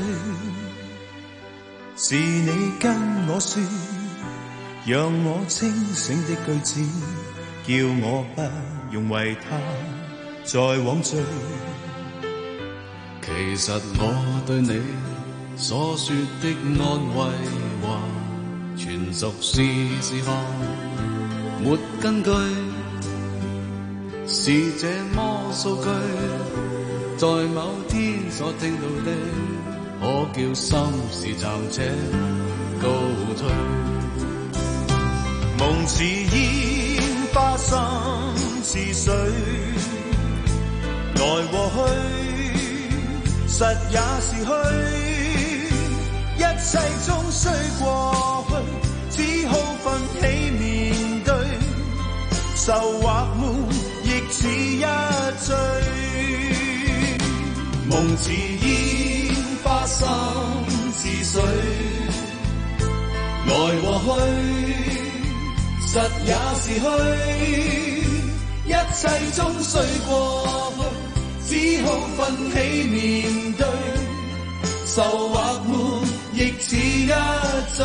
是你跟我說，讓我清醒的句子，叫我不用為他再枉醉。 其實我對你所說的安慰話，全屬是是項，沒根據，是這麼數據，在某天所聽到的，可叫心事暫且告退。 夢似煙花心似水，來和去實也是虛，一切終須過去，只好奮起面對，愁或悶亦似一醉。夢似煙花心似水，來和去實也是虛，一切終須過去，只好奮起面對，愁或悶亦似一醉。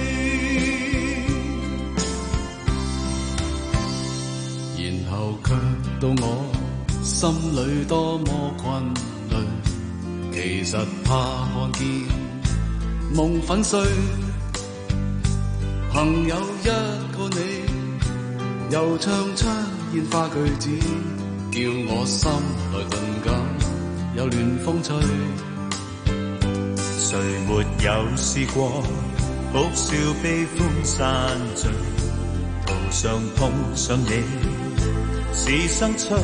然後卻到我心裏多麼困累，其實怕看見夢粉碎，朋友一個你，又唱出煙花句子，叫我心內頓感有暖風吹。 誰沒有試過哭笑悲歡散聚，途上碰上你是生趣，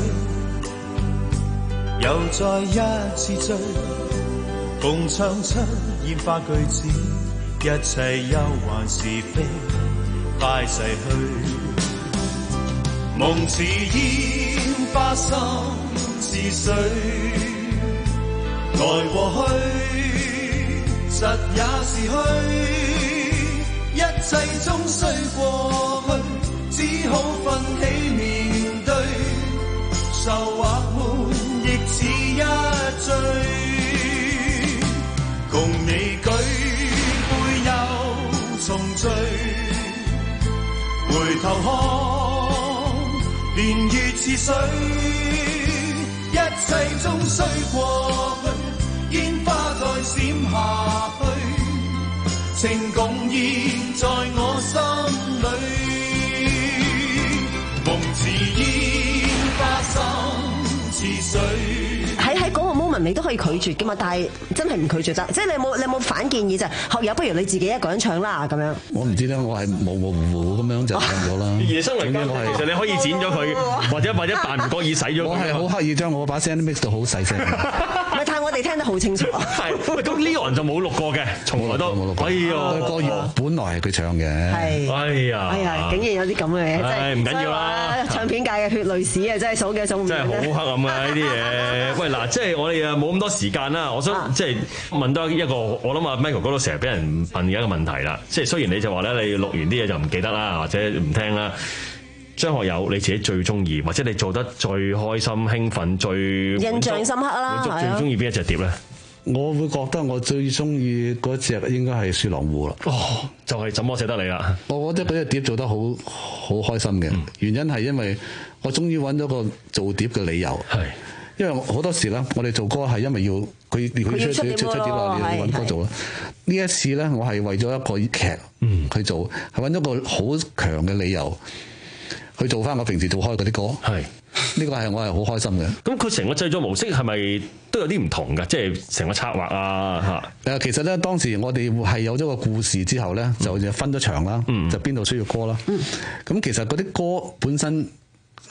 又再一次醉，共唱出煙花句子，一切憂患是非快逝去。夢似煙花心似水，來和去實也是虛，一切終須過去，只好奮起面對，愁或悶亦似一醉。共你舉杯又重聚，回頭看年月似水，一切終須過去，煙花再閃下去，情共現在我心裏。夢似煙花心似水。 喺喺嗰個 moment 你都可以拒絕噶嘛，但係真係唔拒絕得，即係你有冇你有冇反建議就學友不如你自己一個人唱啦咁樣。 我唔知咧，我係模模糊糊咁樣就唱咗啦。 夜深人靜我係，其實你可以剪咗佢，或者或者扮唔覺意洗咗佢。 我係好刻意將我把聲 mix 到好細聲。 唔係，但係我哋聽得好清楚。 係，喂，咁 Leon 就冇錄過嘅，從來都冇錄過。哎呀， 個月本來係佢唱嘅。 係。 哎呀， 哎呀，竟然有啲咁嘅嘢，真係唔緊要啦。 唱片界嘅血淚史啊，真係數嘅數唔完。 真係好黑暗啊！呢啲嘢。喂，嗱，即係我哋啊冇咁多時間啦，我想即係問多一個，我諗啊 Michael 哥都成日俾人問嘅一個問題啦。即係雖然你就話咧，你錄完啲嘢就唔記得啦，或者唔聽啦。張學友你自己最中意，或者你做得最開心、興奮、最印象深刻啦， 最中意邊一隻碟咧？ 我會覺得我最中意嗰隻應該係《雪狼湖》啦。 哦，就係怎麼捨得你啦？ 我覺得嗰隻碟做得好好開心嘅，嗯、原因係因為我終於揾咗個做碟嘅理由。係。因為好多時咧，我哋做歌係因為要佢佢出出出碟啦，你要揾歌做啦。呢一次咧，我係為咗一個劇去做，係揾咗個好強嘅理由去做翻我平時做開嗰啲歌。係呢個係我係好開心嘅。 咁佢成個製作模式係咪都有啲唔同㗎？即係成個策劃啊嚇。 誒，其實咧當時我哋係有咗個故事之後咧，就分咗場啦，就邊度需要歌啦。咁其實嗰啲歌本身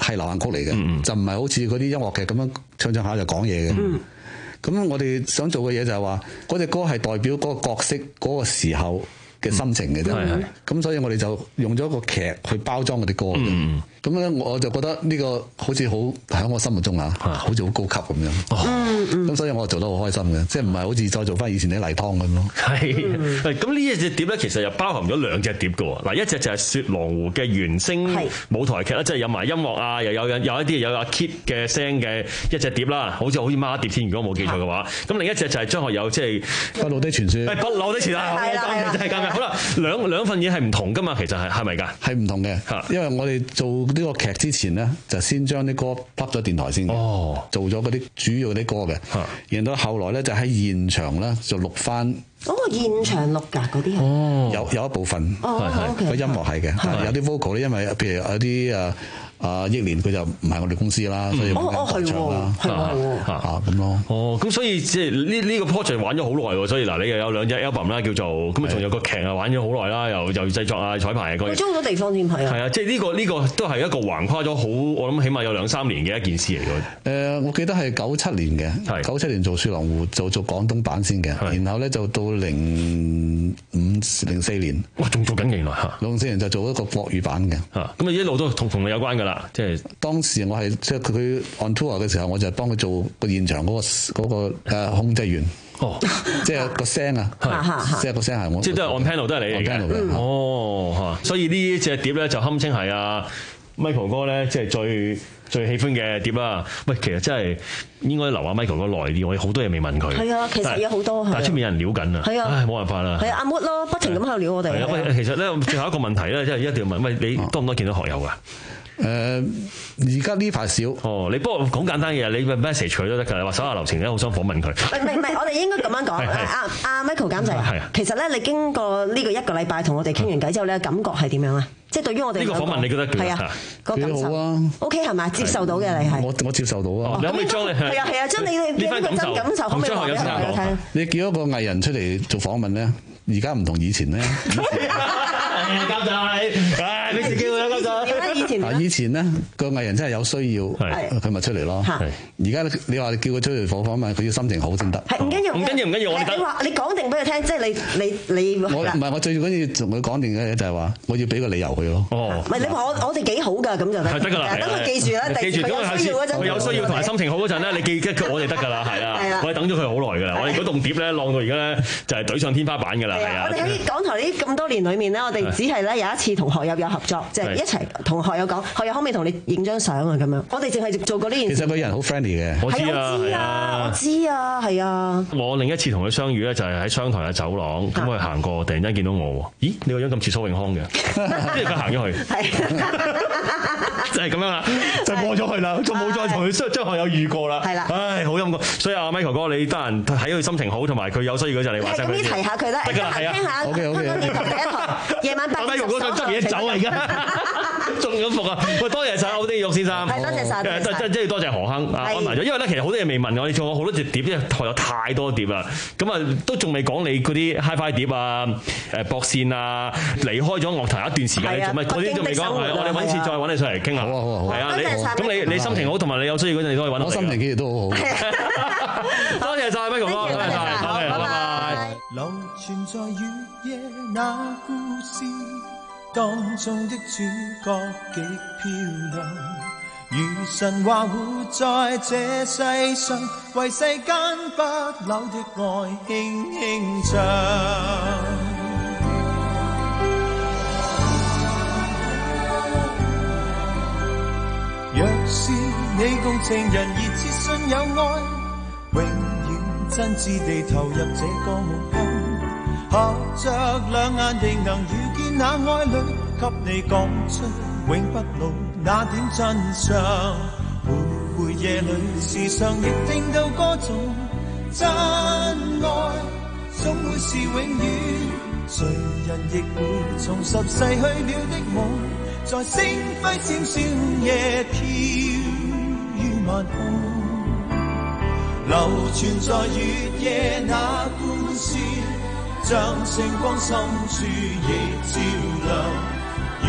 係流行曲嚟嘅，嗯、就唔係好似嗰啲音樂劇咁樣唱唱下就講嘢嘅。咁、嗯、我哋想做嘅嘢就係話，嗰隻歌係代表嗰個角色嗰個時候嘅心情嘅啫。咁、嗯、所以我哋就用咗個劇去包裝嗰啲歌嘅。嗯咁咧，我就覺得呢個好似好喺我心目中啊，好似好高級咁樣。嗯嗯。咁所以我就做得好開心嘅，即係唔係好似再做翻以前啲例湯咁咯。 係。咁呢一隻碟咧，其實又包含咗兩隻碟嘅喎。嗱，一隻就係雪狼湖嘅原聲舞台劇啦，即係有埋音樂啊，又有有一啲有阿 Kit 嘅聲嘅一隻碟啦，好似好似孖碟添，如果冇記錯嘅話。咁另一隻就係張學友即係不老的傳説。 係不老的傳説啦。係啦係啦。真係咁嘅。好啦，兩兩份嘢係唔同㗎嘛，其實係係咪㗎？ 係唔同嘅。因為我哋做呢個劇之前咧，就先將啲歌拍咗電台先嘅，哦、做咗嗰啲主要啲歌嘅，啊、然後後來咧就喺現場咧就錄翻。 嗰個現場錄㗎嗰啲係， 有有一部分，個、 哦、 音樂係嘅，係有啲 vocal 咧，因為譬如有啲誒。啊！憶蓮佢就唔係我哋公司啦，所以冇人代唱啦，係喎，嚇咁咯。 哦，咁所以即係呢呢個 project 玩咗好耐喎，所以嗱，你又有兩隻 album 啦，叫做咁啊，仲有個劇啊，玩咗好耐啦，又又製作啊、彩排啊嗰啲。 我租咗地方先係啊。 係啊，即係呢個呢個都係一個橫跨咗好，我諗起碼有兩三年嘅一件事嚟嘅。 誒，我記得係九七年嘅，九七年做雪狼湖做做廣東版先嘅，然後咧就到零五零四年， 哇，仲做緊原來嚇。 零四年就做一個國語版嘅， 嚇咁啊一路都同同你有關㗎啦。即係當時我係即係佢 on tour 嘅時候，我就係幫佢做個現場嗰、嗰個嗰、嗰個誒控制員。哦，即係個聲啊，即係個聲係我， 即係都係 on panel 都係你嚟嘅。嗯、哦，所以呢隻碟咧就堪稱係啊 Michael 哥咧，即係最最喜歡嘅碟啦。喂，其實真係應該留下 Michael 哥耐啲，我哋好多嘢未問佢。 係啊，其實有好多， 但係出面有人撩緊啊。係啊，唉，冇辦法啦。 係啊，阿 Mood 咯，不停咁喺度撩我哋。 係啊，喂，其實咧最後一個問題咧，即係一定要問，喂，你多唔多見到學友㗎？ 誒，而家呢排少哦。你不過好簡單嘅，你 message 佢都得㗎。你話手下留情咧，好想訪問佢。 唔係唔係，我哋應該咁樣講。阿阿 Michael 監製，其實咧，你經過呢個一個禮拜同我哋傾完偈之後咧，感覺係點樣啊？即係對於我哋呢個訪問，你覺得係啊？個感受啊 ，OK 係咪？接受到嘅你係我我接受到啊。 你可唔可以將你係啊係啊，將你呢番感受感受可唔可以話俾我聽？ 你叫一個藝人出嚟做訪問咧，而家唔同以前咧。 監製，唉，俾次機會啦，監製。 以前啊，以前咧個藝人真係有需要，佢咪出嚟咯。而家你話叫佢出嚟訪訪問，佢要心情好先得。 係唔緊要， 唔緊要，唔緊要。我哋你話你講定俾佢聽，即係你你你。 我唔係我最緊要同佢講定嘅嘢就係話，我要俾個理由佢咯。 哦。 唔係你話我我哋幾好㗎，咁就得。 係得㗎啦。 等佢記住啦，記住。佢有需要嗰陣， 佢有需要同埋心情好嗰陣咧，你記得我哋得㗎啦，係啊。我哋等咗佢好耐㗎啦，我哋嗰棟碟咧晾到而家咧就係懟上天花板㗎啦，係啊。 我哋喺港台呢咁多年裏面咧，我哋只係咧有一次同學友有合作，即係一齊同學友講，學友可唔可以同你影張相啊？咁樣，我哋淨係做過呢件事。 其實個人好 friendly 嘅， 我知啊， 係啊，我知啊，係啊。 我另一次同佢相遇咧，就係喺商台嘅走廊，咁佢行過，突然間見到我喎，咦？你個樣咁似蘇永康嘅，跟住佢行咗去，就係咁樣啦，就過咗去啦，就冇再同佢將將學友遇過啦。 係啦， 唉，好陰功。所以阿 Michael 哥，你得閒睇佢心情好，同埋佢有需要嗰陣，你話聲俾佢。 係咁，提下佢啦， 得㗎啦，係啊。 聽下 OK OK。 第一台夜晚八點。 Michael 哥想執嘢走啊！而家中咗伏啊！喂，多謝晒歐丁玉先生， 係多謝晒， 真真真要多謝何亨啊安排咗，因為咧其實好多嘢未問我，你做過好多隻碟，因為台有太多碟啦，咁啊都仲未講你嗰啲 Hi-Fi 碟啊、誒駁線啊，離開咗樂壇一段時間，你做咩嗰啲仲未講？我哋揾次再揾你上嚟傾下。 好啊好啊好啊！ 係啊，你咁你你心情好，同埋你有需要嗰陣，你都可以揾我。 我心情幾時都好好。 多謝晒 Michael 哥，多謝晒，好，拜拜。 流傳在雨夜那故事當中的主角極漂亮，如神話活在這世上，為世間不朽的愛輕輕唱。若是你共情人熱切信有愛，永遠真摯地投入這個夢鄉，合着兩眼定能遇見那愛侶，給你講出永不老那點真相。徘徊夜裏時常亦聽到歌頌真愛，總會是永遠。誰人亦會重拾逝去了的夢，在星輝閃閃夜飄於晚空，流傳在月夜那故事，像星光深處亦照亮。如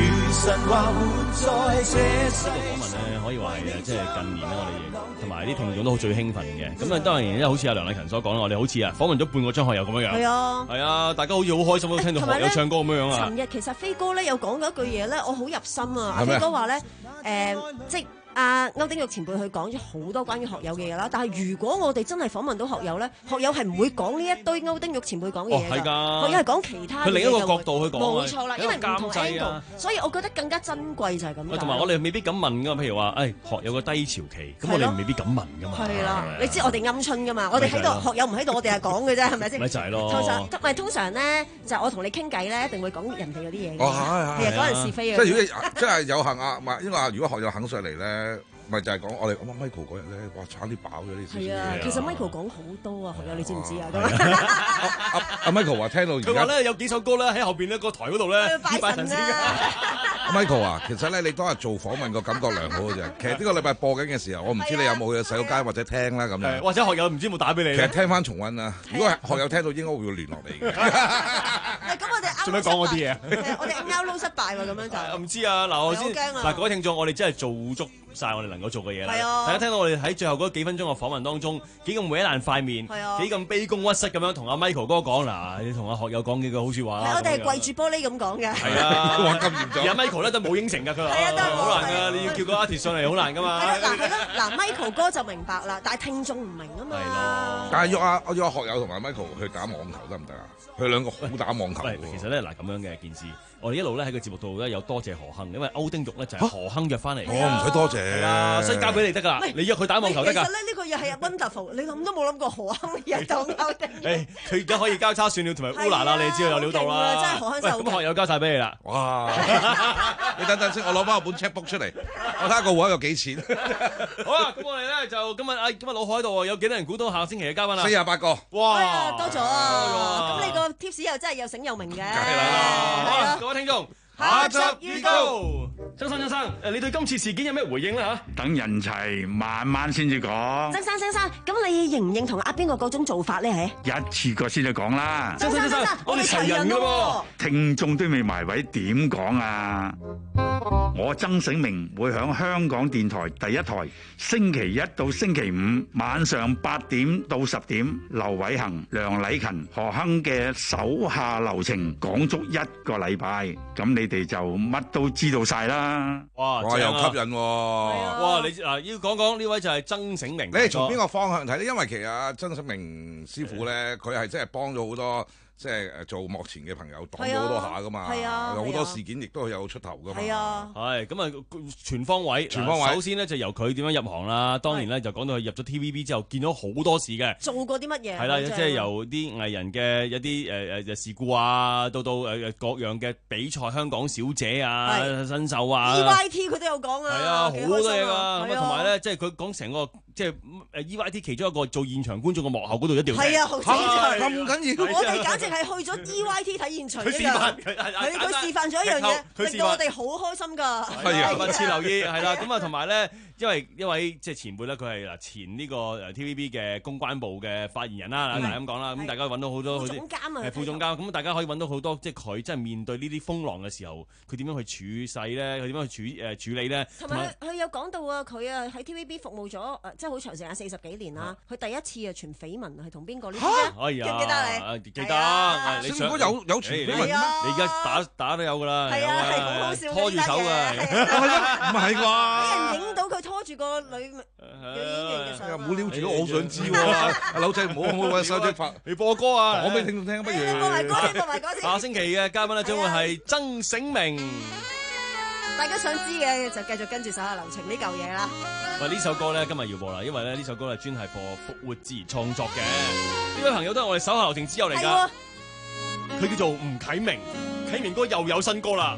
神話活在這世。 呢個訪問咧，可以話係誒，即係近年咧，我哋同埋啲聽眾都好最興奮嘅。咁啊，當然因為好似阿梁禮勤所講啦，我哋好似啊訪問咗半個張學友咁樣樣。 係啊， 係啊，大家好似好開心都聽到學友唱歌咁樣樣啊。 尋日其實飛哥咧有講咗一句嘢咧，我好入心啊。阿係咩飛哥話咧，誒、呃，即係阿歐丁玉前輩佢講咗好多關於學友嘅嘢啦。但係如果我哋真係訪問到學友咧，學友係唔會講呢一堆歐丁玉前輩講嘅嘢㗎。 哦，係㗎。 學友係講其他嘢㗎。 佢另一個角度去講。 冇錯啦，因為唔同監製 angle，所以我覺得更加珍貴就係咁。 同埋我哋未必敢問㗎，譬如話，誒學友個低潮期，咁我哋未必敢問㗎嘛。 係啦，你知我哋鵪鶉㗎嘛？我哋喺度，學友唔喺度，我哋係講嘅啫，係咪先？ 咪就係咯。 通常，咪通常咧，就我同你傾偈咧，一定會講人哋嗰啲嘢嘅。 哦，係係。 係啊，嗰陣是非啊。 即係如果真係有幸啊，唔係，因為如果學友肯上嚟咧。咪就係講我哋咁啊 Michael 嗰日咧，哇差啲飽咗呢次。 係啊，其實 Michael 講好多啊，學友你知唔知啊？ 阿阿 Michael 話聽到而家， 佢話咧有幾首歌咧喺後邊咧個台嗰度咧拜神先㗎。 阿 Michael 啊，其實咧你當日做訪問個感覺良好嘅啫。其實呢個禮拜播緊嘅時候，我唔知你有冇去洗手間或者聽啦咁樣。 或者學友唔知有冇打俾你。 其實聽翻重溫啦。如果學友聽到，應該會聯絡你嘅。 咁我哋做咩講我啲嘢？ 我哋啱撈失敗喎，咁樣就。 唔知啊，嗱我先驚啊嗱各位聽眾，我哋真係做足晒我哋能夠做嘅嘢啦。 係啊。 大家聽到我哋喺最後嗰幾分鐘嘅訪問當中，幾咁搲爛塊面，幾咁卑躬屈膝咁樣同阿 Michael 哥講嗱，你同阿學友講幾句好説話啦。 我哋係跪住玻璃咁講嘅。 係啊，話咁嚴重。而阿 Michael 咧都冇應承㗎，佢話好難㗎，你要叫個 artist 上嚟好難㗎嘛。 係啦，嗱係啦，嗱 Michael 哥就明白啦，但係聽眾唔明啊嘛。 係咯。 但係約阿我約阿學友同埋 Michael 去打網球得唔得啊？佢兩個好打網球。 其實咧嗱咁樣嘅件事，我哋一路咧喺個節目度咧有多謝何亨，因為歐丁玉咧就係何亨約翻嚟。 我唔使多謝。 係啊，所以交俾你得㗎啦。你約佢打網球得㗎。 其實咧呢個嘢係 wonderful，你諗都冇諗過何亨約到歐丁玉。 誒，佢而家可以交叉算了同埋烏拿啦，你知道有料到啦。 真係何亨手。 咁學友交晒俾你啦。 哇！你等等先，我攞翻個本 checkbook 出嚟，我睇下個戶口有幾錢。 好啊，咁我哋咧就今日啊，今日老海喺度，有幾多人估到下星期嘅嘉賓啊？ 四十八個。 哇！ 多咗啊！咁你個 tips 又真係又醒又明嘅。 梗係啦。好啊，各位聽眾。下集預告，曾生，曾生，誒，你對今次事件有咩回應咧嚇？ 等人齊，慢慢先至講。 曾生，曾生，咁你認唔認同阿邊個嗰種做法咧？ 係一次過先至講啦。 曾生，曾生，我哋齊人㗎喎。 聽眾都未埋位，點講啊？我曾醒明會響香港電台第一台，星期一到星期五晚上八點到十點，劉偉恒、梁禮勤、何亨嘅手下留情講足一個禮拜，咁你哋就乜都知道晒啦。 哇， 哇又吸引喎！ 哇，你嗱要講講呢位就係曾醒明。 你係從邊個方向睇咧？因為其實阿曾醒明師傅咧，佢係真係幫咗好多。即係誒做幕前嘅朋友擋咗好多下噶嘛，有好多事件亦都有出頭噶嘛。係啊，係咁啊，全方位。全方位。首先呢，就由佢點樣入行啦。當年咧就講到佢入咗 T V B 之後，見到好多事嘅。 做過啲乜嘢？ 係啦，即係由啲藝人嘅一啲誒誒事故啊，到到誒誒各樣嘅比賽，香港小姐啊、新秀啊。 E Y T 佢都有講啊。 係啊，好多嘢㗎。 咁同埋咧，即係佢講成個即係誒 E Y T 其中一個做現場觀眾嘅幕後嗰度一條。 係啊，好精彩。 咁緊要。 我哋簡直係去咗 E Y T 睇現場。佢示範，佢佢示範咗一樣嘢，令到我哋好開心㗎。 係啊，密切留意係啦。咁啊，同埋咧，因為一位即係前輩咧，佢係嗱前呢個誒 T V B 嘅公關部嘅發言人啦，大家咁講啦。咁大家揾到好多好啲總監啊， 係副總監。咁大家可以揾到好多，即係佢真係面對呢啲風浪嘅時候，佢點樣去處世咧？佢點樣去處誒處理咧？ 同埋佢有講到啊，佢啊喺 T V B 服務咗誒，即係好長時間四十幾年啦。佢第一次啊傳緋聞係同邊個呢？ 記唔記得你？ 記得。你想有有傳緋聞咩？ 你而家打打都有㗎啦。 係啊，係好好笑， 拖住手㗎。 唔係啩？ 俾人影到佢拖住個女女演員嘅相。 唔好撩住我好想知喎。阿柳仔唔好唔好揾手仔發， 你播歌啊！ 講俾聽眾聽不如。 播埋歌先，播埋歌先。 下星期嘅嘉賓咧將會係曾醒明。 大家想知嘅就繼續跟住手下留情呢嚿嘢啦。 喂，呢首歌咧今日要播啦，因為咧呢首歌係專係播復活節創作嘅。呢位朋友都係我哋手下留情之友嚟㗎。佢叫做吳啟明，啟明哥又有新歌啦。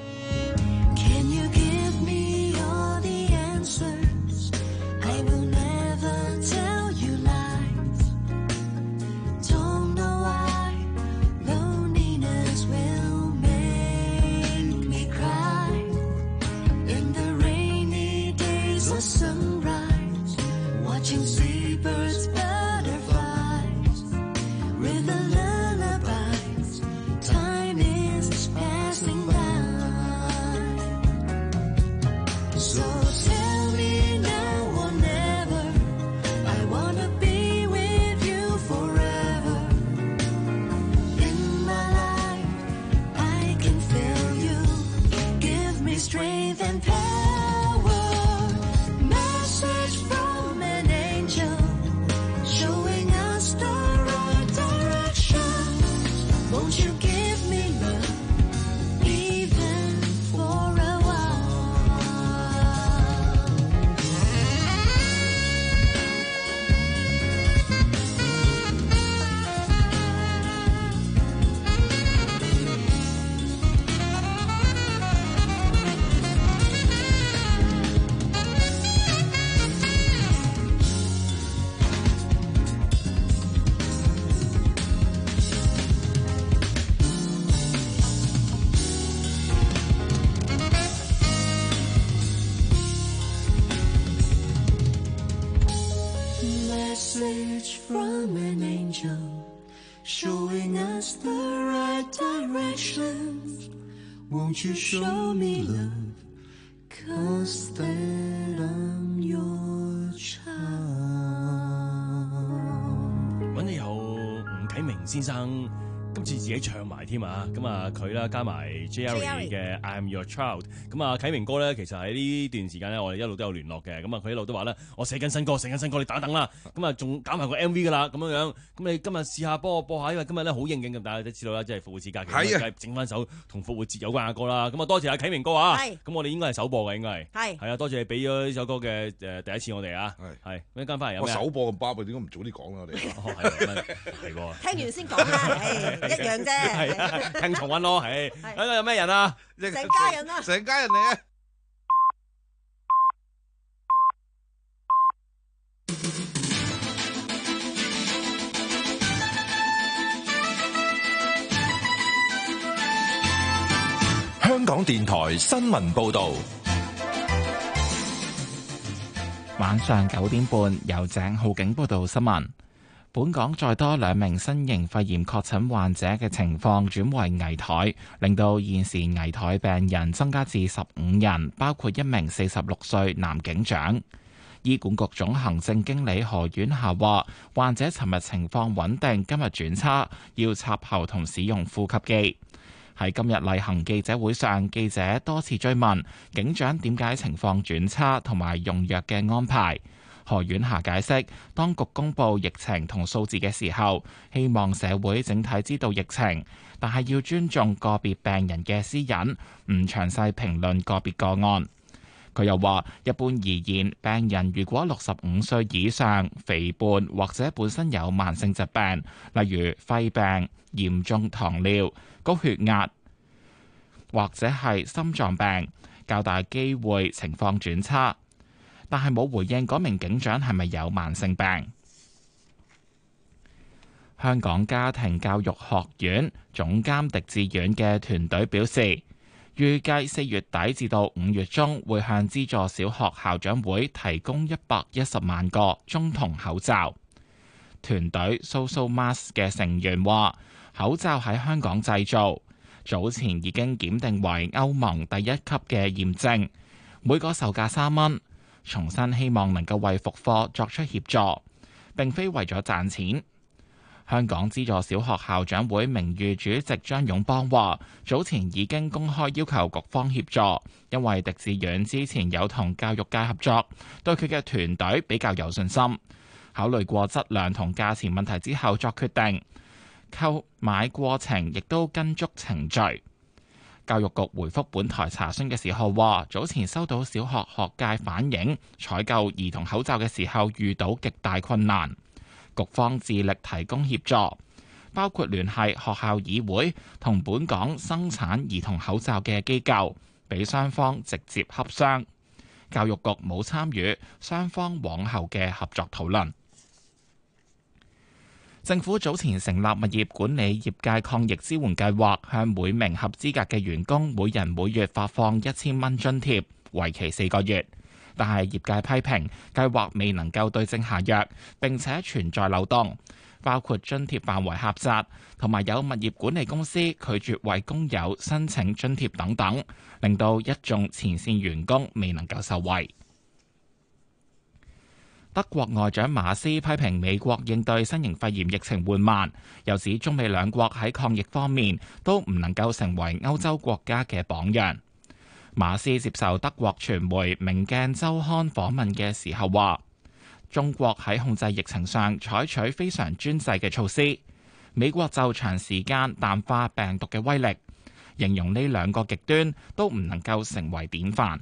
Time is passing by. So tell me now or never. I wanna be with you forever. In my life, I can feel you. Give me strength and power. Message from an angel, showing us the right direction. Won't you give me love, even for a message from an angel, showing us the right direction. Won't you show me love, 'cause that I'm your child. 揾你有吳啟明先生，今次自己唱埋添啊！咁啊佢啦加埋 J R 嘅 I'm Your Child， 咁啊啟明哥咧，其實喺呢段時間咧，我哋一路都有聯絡嘅。咁啊佢一路都話咧，我寫緊新歌，寫緊新歌，你等一等啦。咁啊仲搞埋個 M V 噶啦，咁樣樣。咁你今日試下幫我播下，因為今日咧好應景咁，大家都知道啦，即係復活節假期， 係啊， 梗係整翻首同復活節有關嘅歌啦。咁啊多謝阿啟明哥啊！ 係。 咁我哋應該係首播嘅，應該係。 係。 係啊，多謝你俾咗呢首歌嘅誒第一次我哋啊。係。係。咁一間翻嚟有咩？ 我首播咁巴閉，點解唔早啲講啦？我哋。 哦係係喎。 聽完先講啦，誒一樣啫。 係啊，聽重溫咯，係。喺度有咩人啊？ 成家人啊！ 成家人嚟嘅。 香港電台新聞報導， 晚上九點半由鄭浩景報道新聞。本港再多兩名新型肺炎確診患者嘅情況轉為危殆，令到現時危殆病人增加至十五人，包括一名四十六歲男警長。醫管局總行政經理何婉霞話，患者尋日情況穩定，今日轉差，要插喉同使用呼吸機。喺今日例行記者會上，記者多次追問警長點解情況轉差同埋用藥嘅安排。何婉霞解釋，當局公布疫情同數字嘅時候，希望社會整體知道疫情，但係要尊重個別病人嘅私隱，唔詳細評論個別個案。佢又話，一般而言，病人如果六十五歲以上、肥胖或者本身有慢性疾病，例如肺病、嚴重糖尿、高血壓或者係心臟病，較大機會情況轉差。但係冇回應嗰名警長係咪有慢性病。香港家庭教育學院總監狄志遠嘅團隊表示，預計四月底至到五月中會向資助小學校長會提供一百一十萬個中童口罩。團隊 Social Mask 嘅成員話，口罩喺香港製造，早前已經檢定為歐盟第一級嘅驗證，每個售價三蚊。重新希望能夠為復課作出協助，並非為咗賺錢。香港資助小學校長會名譽主席張勇邦話，早前已經公開要求局方協助，因為狄志遠之前有同教育界合作，對佢嘅團隊比較有信心。考慮過質量同價錢問題之後作決定，購買過程亦都跟足程序。教育局回覆本台查詢嘅時候話，早前收到小學學界反映，採購兒童口罩嘅時候遇到極大困難，局方致力提供協助，包括聯繫學校議會同本港生產兒童口罩嘅機構，俾雙方直接洽商。教育局冇參與雙方往後嘅合作討論。政府早前成立物業管理業界抗疫支援計劃，向每名合資格嘅員工每人每月發放一千蚊津貼，為期四個月。但係業界批評計劃未能夠對症下藥，並且存在漏洞。 包括津貼範圍狹窄，同埋有物業管理公司拒絕為工友申請津貼等等，令到一眾前線員工未能夠受惠。德國外長馬斯批評美國應對新型肺炎疫情緩慢，又指中美兩國喺抗疫方面都唔能夠成為歐洲國家嘅榜樣。馬斯接受德國傳媒《明鏡週刊》訪問嘅時候話，中國喺控制疫情上採取非常專制嘅措施，美國就長時間淡化病毒嘅威力，形容呢兩個極端都唔能夠成為典範。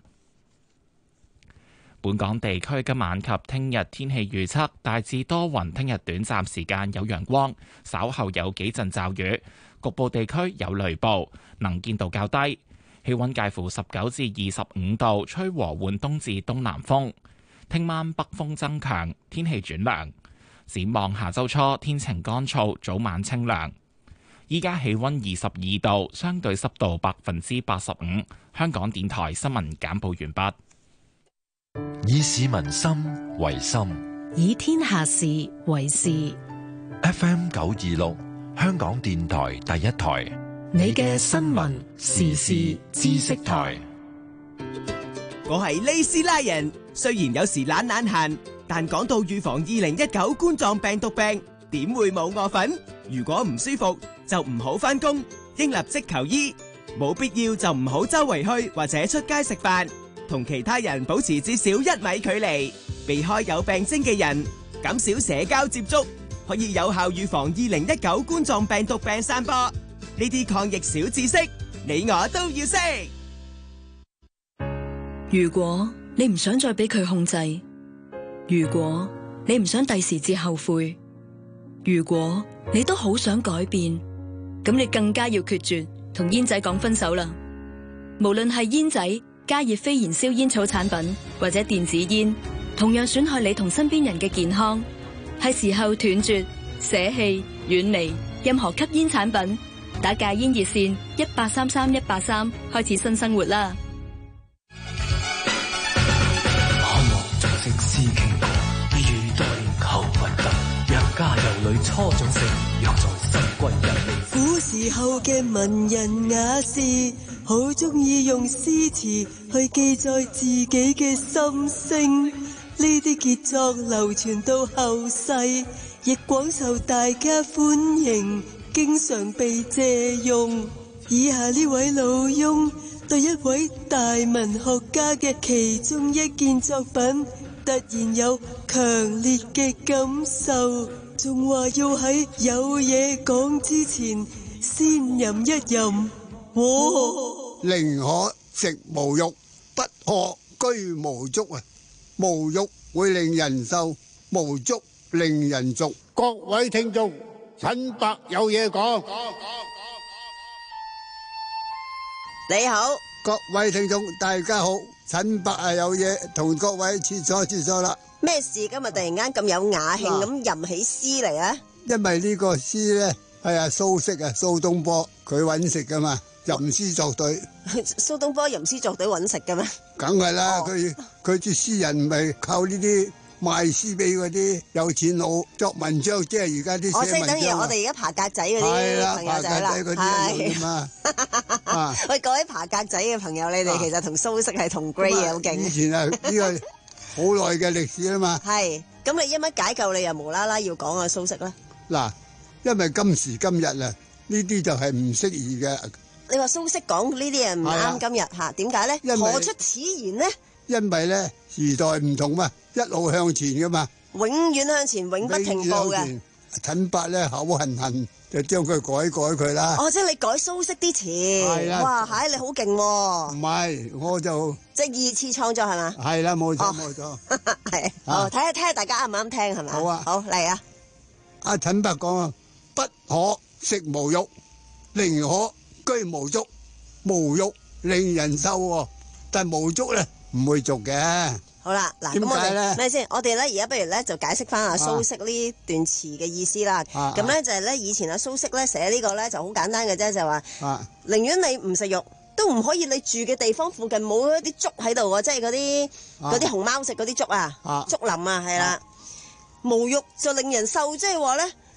本港地區今晚及聽日天氣預測大致多雲，聽日短暫時間有陽光，稍後有幾陣驟雨，局部地區有雷暴，能見度較低，氣溫介乎十九至二十五度，吹和緩東至東南風。聽晚北風增強，天氣轉涼。展望下周初天晴乾燥，早晚清涼。依家氣溫二十二度，相對濕度百分之八十五。香港電台新聞簡報完畢。 以市民心為心， 以天下事為事。 F M 九二六，香港電台第一台， 你嘅新聞時事知識台。 我係利斯拉人，雖然有時懶懶閒，但講到預防二零一九冠狀病毒病，點會冇我份？如果唔舒服就唔好返工，應立即求醫。冇必要就唔好周圍去或者出街食飯。同其他人保持至少一米距離，避開有病徵嘅人，減少社交接觸，可以有效預防二零一九冠狀病毒病散播。呢啲抗疫小知識，你我都要識。 如果你唔想再俾佢控制，如果你唔想第時至後悔，如果你都好想改變，咁你更加要決絕同煙仔講分手啦。無論係煙仔、加熱非燃燒煙草產品或者電子煙，同樣損害你同身邊人嘅健康。係時候斷絕、捨棄、遠離任何吸煙產品，打戒煙熱線一八三三一八三開始新生活啦。 渴望重食思傾國，遇多年求不得，若家有女初長成，若在新歸人離。 古時候嘅文人雅士，好中意用詩詞去記載自己嘅心聲，呢啲傑作流傳到後世，亦廣受大家歡迎，經常被借用。以下呢位老翁對一位大文學家嘅其中一件作品突然有強烈嘅感受，仲話要喺有嘢講之前先飲一飲。哦， 寧可食無肉，不可居無竹啊！無肉會令人瘦，無竹令人俗。各位聽眾，陳伯有嘢講。 你好， 各位聽眾大家好，陳伯啊有嘢同各位切磋切磋啦。 咩事今日突然間咁有雅興咁吟起詩嚟啊？ 因為呢個詩咧係阿蘇軾啊，蘇東坡佢揾食噶嘛，吟詩作對。 蘇東坡吟詩作對揾食嘅咩？ 梗係啦，佢佢啲詩人唔係靠呢啲賣詩俾嗰啲有錢佬作文章，即係而家啲我寫文章。 即係等於我哋而家爬格仔嗰啲朋友仔啦， 爬格仔嗰啲一樣啫嘛。啊！ 喂，各位爬格仔嘅朋友，你哋其實同蘇軾係同 grade 嘅，好勁。 以前係呢個好耐嘅歷史啊嘛。 係，咁你因乜解救你又無啦啦要講阿蘇軾咧？ 嗱，因為今時今日啊，呢啲就係唔適宜嘅。 你話蘇軾講呢啲嘢唔啱今日嚇，點解咧？何出此言呢？ 因為咧時代唔同嘛，一路向前噶嘛， 永遠向前，永不停步嘅。 陳伯咧口痕痕，就將佢改改佢啦。 哦，即係你改蘇軾啲詞。 係啦。 哇，係你好勁喎。 唔係，我就即係二次創作係嘛？ 係啦，冇錯冇錯。 係。哦，睇下睇下大家啱唔啱聽係咪？ 好啊。 好嚟啊！ 阿陳伯講啊，不可食無肉，寧可居無竹。無肉令人瘦喎，但係無竹咧唔會俗嘅。 好啦，嗱，咁我哋咩先？我哋咧而家不如咧就解釋翻阿蘇軾呢段詞嘅意思啦。咁咧就係咧以前阿蘇軾咧寫呢個咧就好簡單嘅啫，就話寧願你唔食肉，都唔可以你住嘅地方附近冇一啲竹喺度喎，即係嗰啲嗰啲熊貓食嗰啲竹啊，竹林啊，係啦。無肉就令人瘦，即係話咧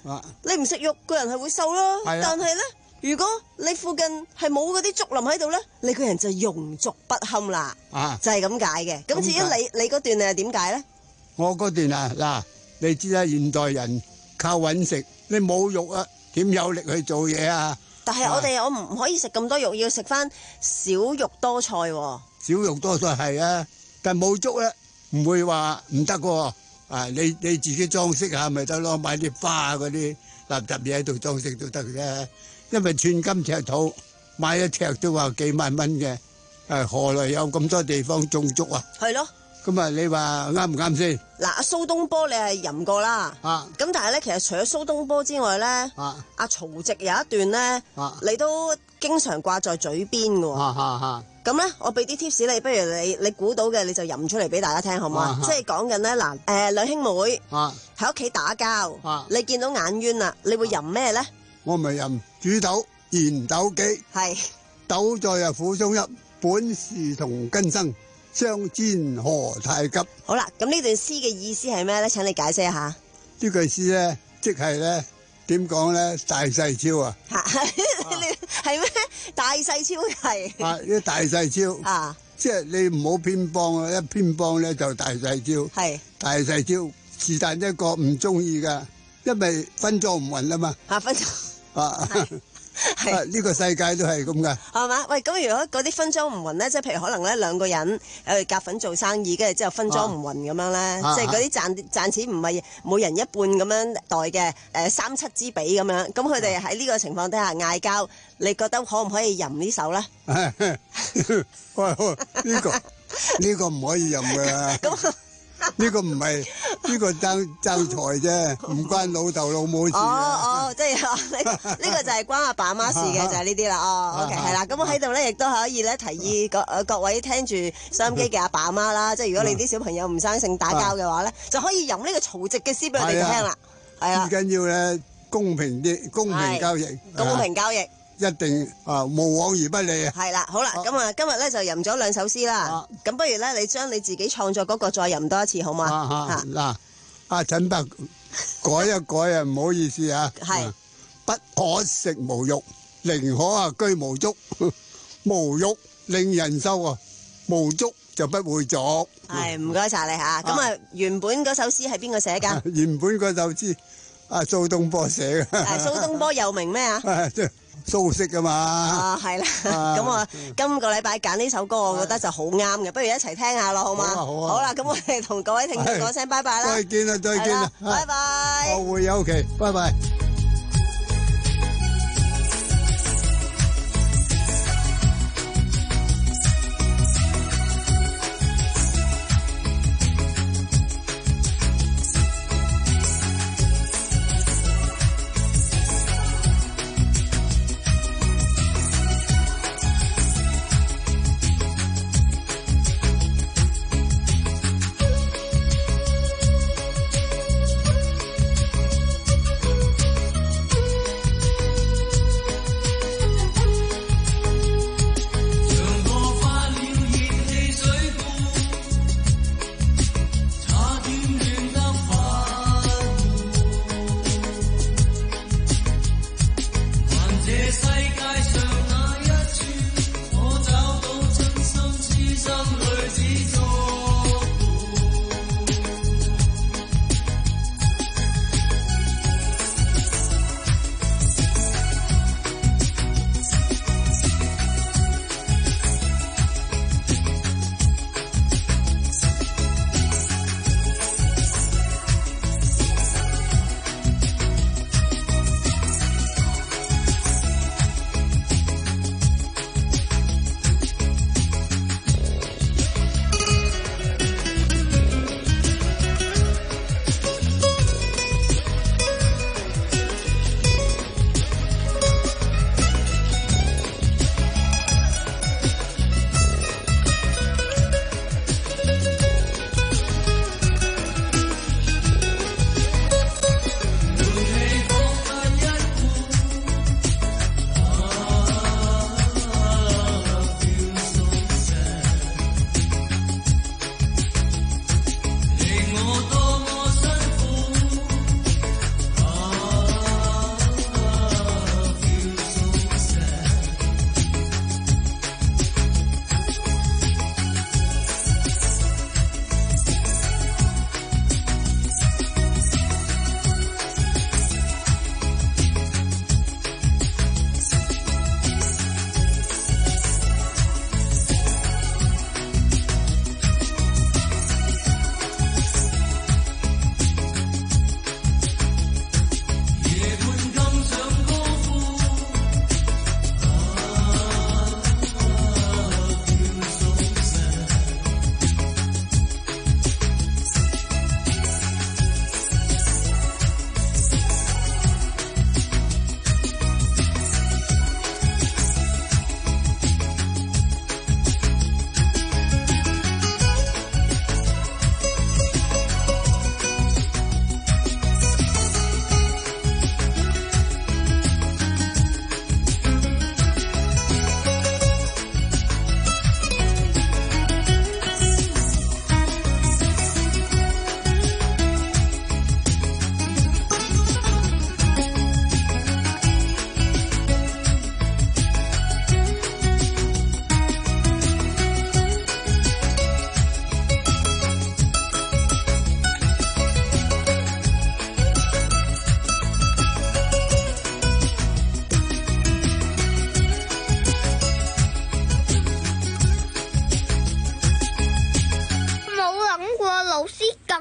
你唔食肉，個人係會瘦啦。 係啊但係咧，如果你附近係冇嗰啲竹林喺度咧，你個人就庸俗不堪啦。 啊， 就係咁解嘅。咁至於咁解你你嗰段你係點解咧？ 我嗰段啊，嗱，你知啦，現代人靠揾食，你冇肉啊，點有力去做嘢啊？ 但係我哋我唔可以食咁多肉，要食翻少肉多菜喎。 少肉多菜係啊，但冇粥咧，唔會話唔得喎。啊，你你自己裝飾下咪得咯，買啲花嗰啲垃圾嘢喺度裝飾都得嘅。因為寸金尺土，買一尺都話幾萬蚊嘅，誒何來有咁多地方種粥啊？ 係咯。 咁啊，你話啱唔啱先？ 嗱，阿蘇東坡你係吟過啦， 啊， 咁但係咧，其實除咗蘇東坡之外咧， 啊， 阿曹植有一段咧， 啊， 你都經常掛在嘴邊嘅喎。 啊啊咁咧，我俾啲 tips 你，不如你你估到嘅你就吟出嚟俾大家聽，好唔好啊？即係講緊咧嗱，誒兩兄妹喺屋企打交，你見到眼冤啦，你會吟咩咧？ 我咪吟煮豆燃豆萁， 係豆在啊釜中泣，本是同根生。相煎何太急？ 好啦，咁呢段詩嘅意思係咩咧？請你解釋一下。 呢句詩咧，即係咧點講咧？大細超啊！ 係咩？大細超係啊！呢大細超啊！ 即係你唔好偏幫啊！一偏幫咧就大細超。係大細超，是但一個唔中意噶，因為分裝唔勻啊嘛。 啊，分裝啊！係呢個世界都係咁噶， 係嘛？喂，咁如果嗰啲分贓唔勻咧，即係譬如可能咧兩個人誒夾份做生意，跟住之後分贓唔勻咁樣咧， 啊、 即係嗰啲賺賺錢唔係每人一半咁樣代嘅，誒、呃、三七之比咁樣，咁佢哋喺呢個情況底下嗌交，你覺得可唔可以吟呢首咧？ 喂，呢個呢個唔可以吟噶。咁呢個唔係呢個爭爭財啫，唔關老豆老母事。 哦哦，即係呢呢個就係關阿爸阿媽事嘅，就係呢啲啦。哦，OK，係啦。咁我喺度咧，亦都可以咧提議各各位聽住收音機嘅阿爸阿媽啦，即係如果你啲小朋友唔生性打交嘅話咧，就可以吟呢個曹植嘅詩俾我哋聽啦。係啊， 最緊要咧公平啲，公平交易， 公平交易。 一定啊，無往而不利啊！ 係啦，好啦，咁啊，今日咧就吟咗兩首詩啦。咁不如咧，你將你自己創作嗰個再吟多一次好嘛？ 嗱，阿陳伯改一改啊，唔好意思啊。係不可食無肉，寧可啊居無粥。無肉令人瘦啊，無粥就不會俗。 係，唔該晒你吓。咁啊，原本嗰首詩係邊個寫㗎？ 原本嗰首詩阿蘇東坡寫嘅。 誒，蘇東坡又名咩啊？ 蘇軾噶嘛？ 啊，係啦，咁我今個禮拜揀呢首歌，我覺得就好啱嘅，不如一齊聽下咯，好嗎？好啊，好啦，咁我哋同各位聽眾講聲拜拜啦， 再見啦，再見啦， 拜拜， 後會有期，拜拜。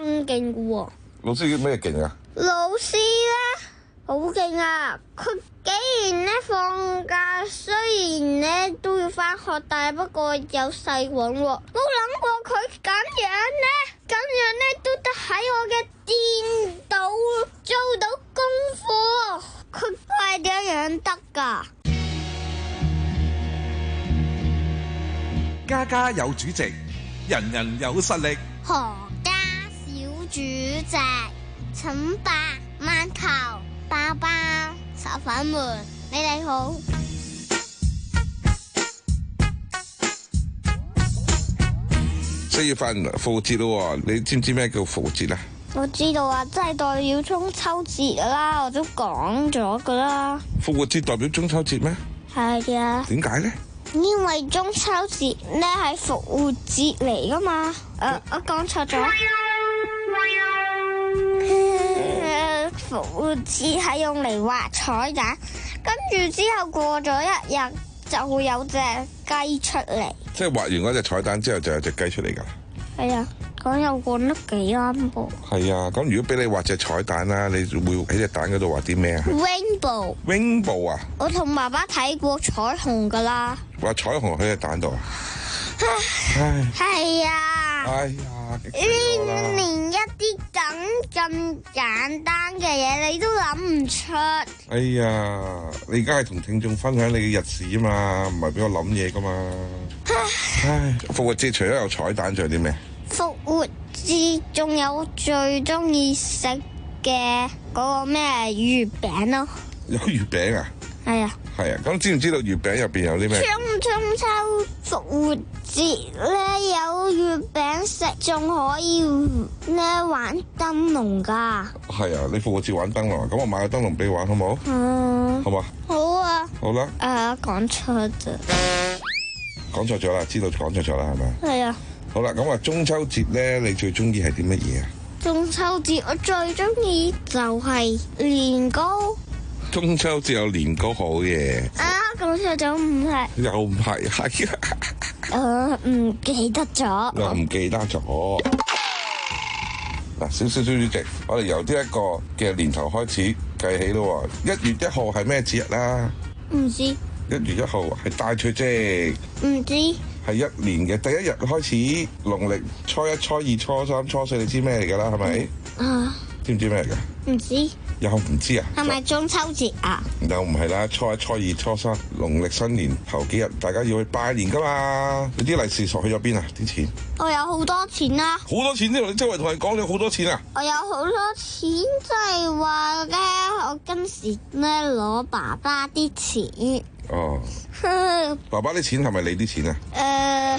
更勁嘅喎。 老師咩勁啊？ 老師咧好勁啊！佢竟然咧放假，雖然咧都要返學，但係不過有細搵喎。冇諗過佢咁樣咧，咁樣咧都得喺我嘅電腦做到功課。佢係點樣得㗎？ 家家有主席，人人有實力。 何家小主席，請白饅頭、包包、炒粉們，你哋好。 四月份復活節咯，你知唔知咩叫復活節啊？ 我知道啊，即係代表中秋節啦，我都講咗噶啦。 復活節代表中秋節咩？ 係啊。 點解咧？ 因為中秋節咧係復活節嚟噶嘛。誒，我講錯咗。復活節係用嚟畫彩蛋，跟住之後過咗一日就會有隻雞出嚟。 即係畫完嗰隻彩蛋之後就有隻雞出嚟㗎。 係啊，講又講得幾啱噃。 係啊，咁如果俾你畫隻彩蛋啦，你會喺隻蛋嗰度畫啲咩啊 ？Rainbow。 Rainbow 啊！ 我同爸爸睇過彩虹㗎啦。 畫彩虹喺隻蛋度啊！唉。 係啊。 哎呀， 連一啲咁咁簡單嘅嘢你都諗唔出。 哎呀，你而家係同聽眾分享你嘅日事啊嘛，唔係俾我諗嘢噶嘛。唉，復活節除咗有彩蛋，仲有啲咩？ 復活節仲有最中意食嘅嗰個咩月餅咯。 有月餅啊？ 係啊。 係啊，咁知唔知道月餅入邊有啲咩？ 中中秋復活節咧有月餅食，仲可以咧玩燈籠噶。 係啊，你復活節玩燈籠，咁我買個燈籠俾你玩好唔好？ 嗯。 好嘛？ 好啊。 好啦。 誒，講錯啫。 講錯咗啦，知道講錯咗啦，係咪？ 係啊。 好啦，咁啊中秋節咧，你最中意係啲乜嘢啊？ 中秋節我最中意就係年糕。 中秋節有年糕好嘢。 啊，講錯咗唔係。 又唔係，係啊。誒，唔記得咗。 又唔記得咗。嗱，少少少主席，我哋由呢一個嘅年頭開始計起咯。一月一號係咩節日啦？ 唔知。一月一號係大除夕。 唔知。 係一年嘅第一日開始，農曆初一、初二、初三、初四，你知咩嚟㗎啦？係咪？啊。知唔知咩嚟㗎？ 唔知。 又唔知啊？ 係咪中秋節啊？ 又唔係啦，初一、初二、初三，農曆新年頭幾日，大家要去拜年噶嘛？你啲利是索去咗邊啊？啲錢？ 我有好多錢啦。 好多錢啫！你周圍同人講你好多錢啊？ 我有好多錢，即係話咧，我今時咧攞爸爸啲錢。 哦。爸爸啲錢係咪你啲錢啊？誒、呃。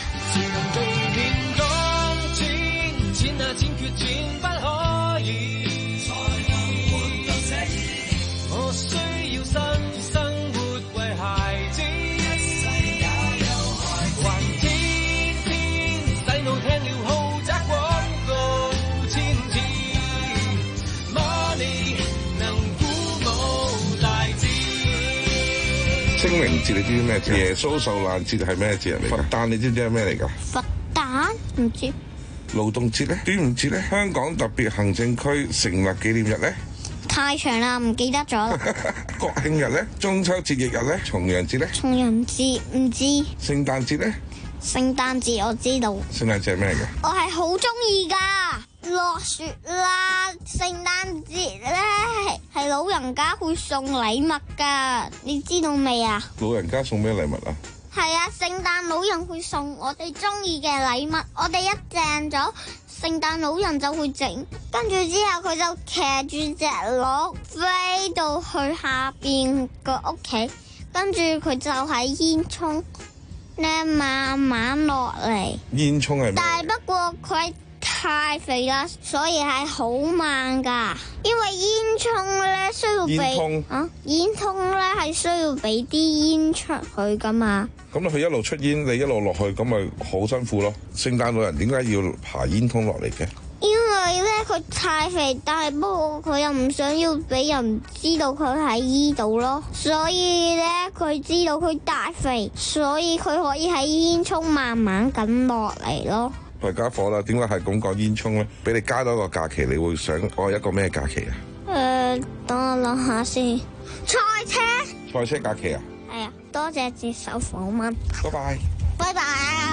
清明節你知唔知咩節？耶穌受難節係咩節嚟？佛誕你知唔知係咩嚟㗎？ 佛誕唔知。 勞動節咧？端午節咧？香港特別行政區成立紀念日咧？ 太長啦，唔記得咗啦。 國慶日咧？中秋節翌日咧？重陽節咧？ 重陽節唔知。 聖誕節咧？ 聖誕節我知道。 聖誕節係咩嚟㗎？ 我係好中意㗎。落雪啦！聖誕節咧係老人家會送禮物噶，你知道未啊？ 老人家送咩禮物啊？ 係啊，聖誕老人會送我哋中意嘅禮物，我哋一訂咗，聖誕老人就會整，跟住之後佢就騎住隻鹿飛到去下邊個屋企，跟住佢就喺煙囪咧慢慢落嚟。 煙囪係咩？ 但係不過佢太肥啦，所以係好慢噶。因為煙囪咧需要俾啊，煙囪咧係需要俾啲煙出去噶嘛。 咁佢一路出煙，你一路落去，咁咪好辛苦咯。聖誕老人點解要爬煙囪落嚟嘅？ 因為咧佢太肥，但係不過佢又唔想要俾人知道佢喺依度咯，所以咧佢知道佢大肥，所以佢可以喺煙囪慢慢咁落嚟咯。 弊家伙啦，點解係咁講煙囪咧？俾你加多一個假期，你會想我一個咩假期啊？ 誒、呃，等我諗下先。賽車。 賽車假期啊？ 係啊，多謝接受訪問。 拜拜。 拜拜。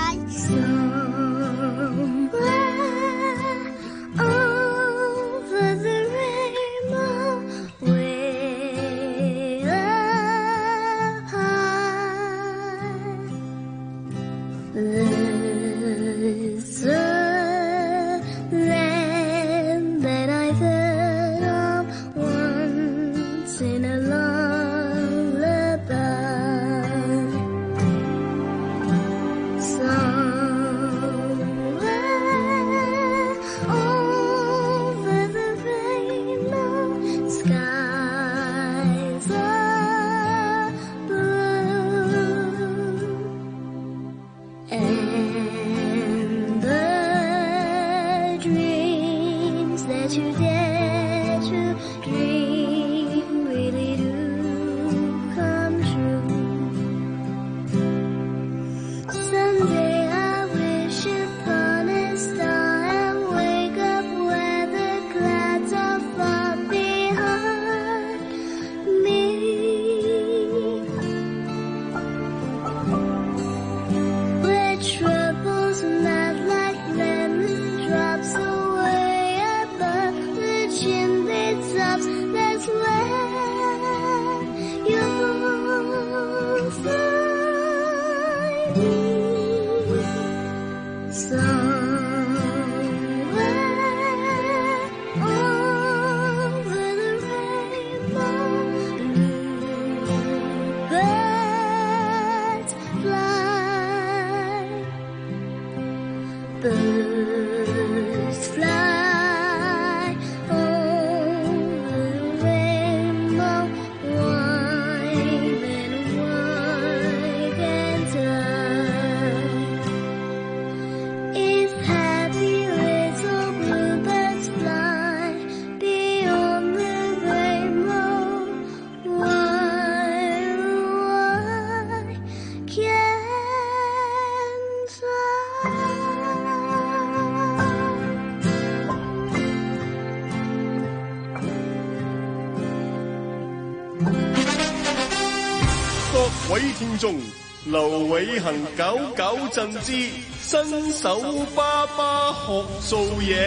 各位聽眾，劉偉恒九九贈之新手爸爸學做嘢。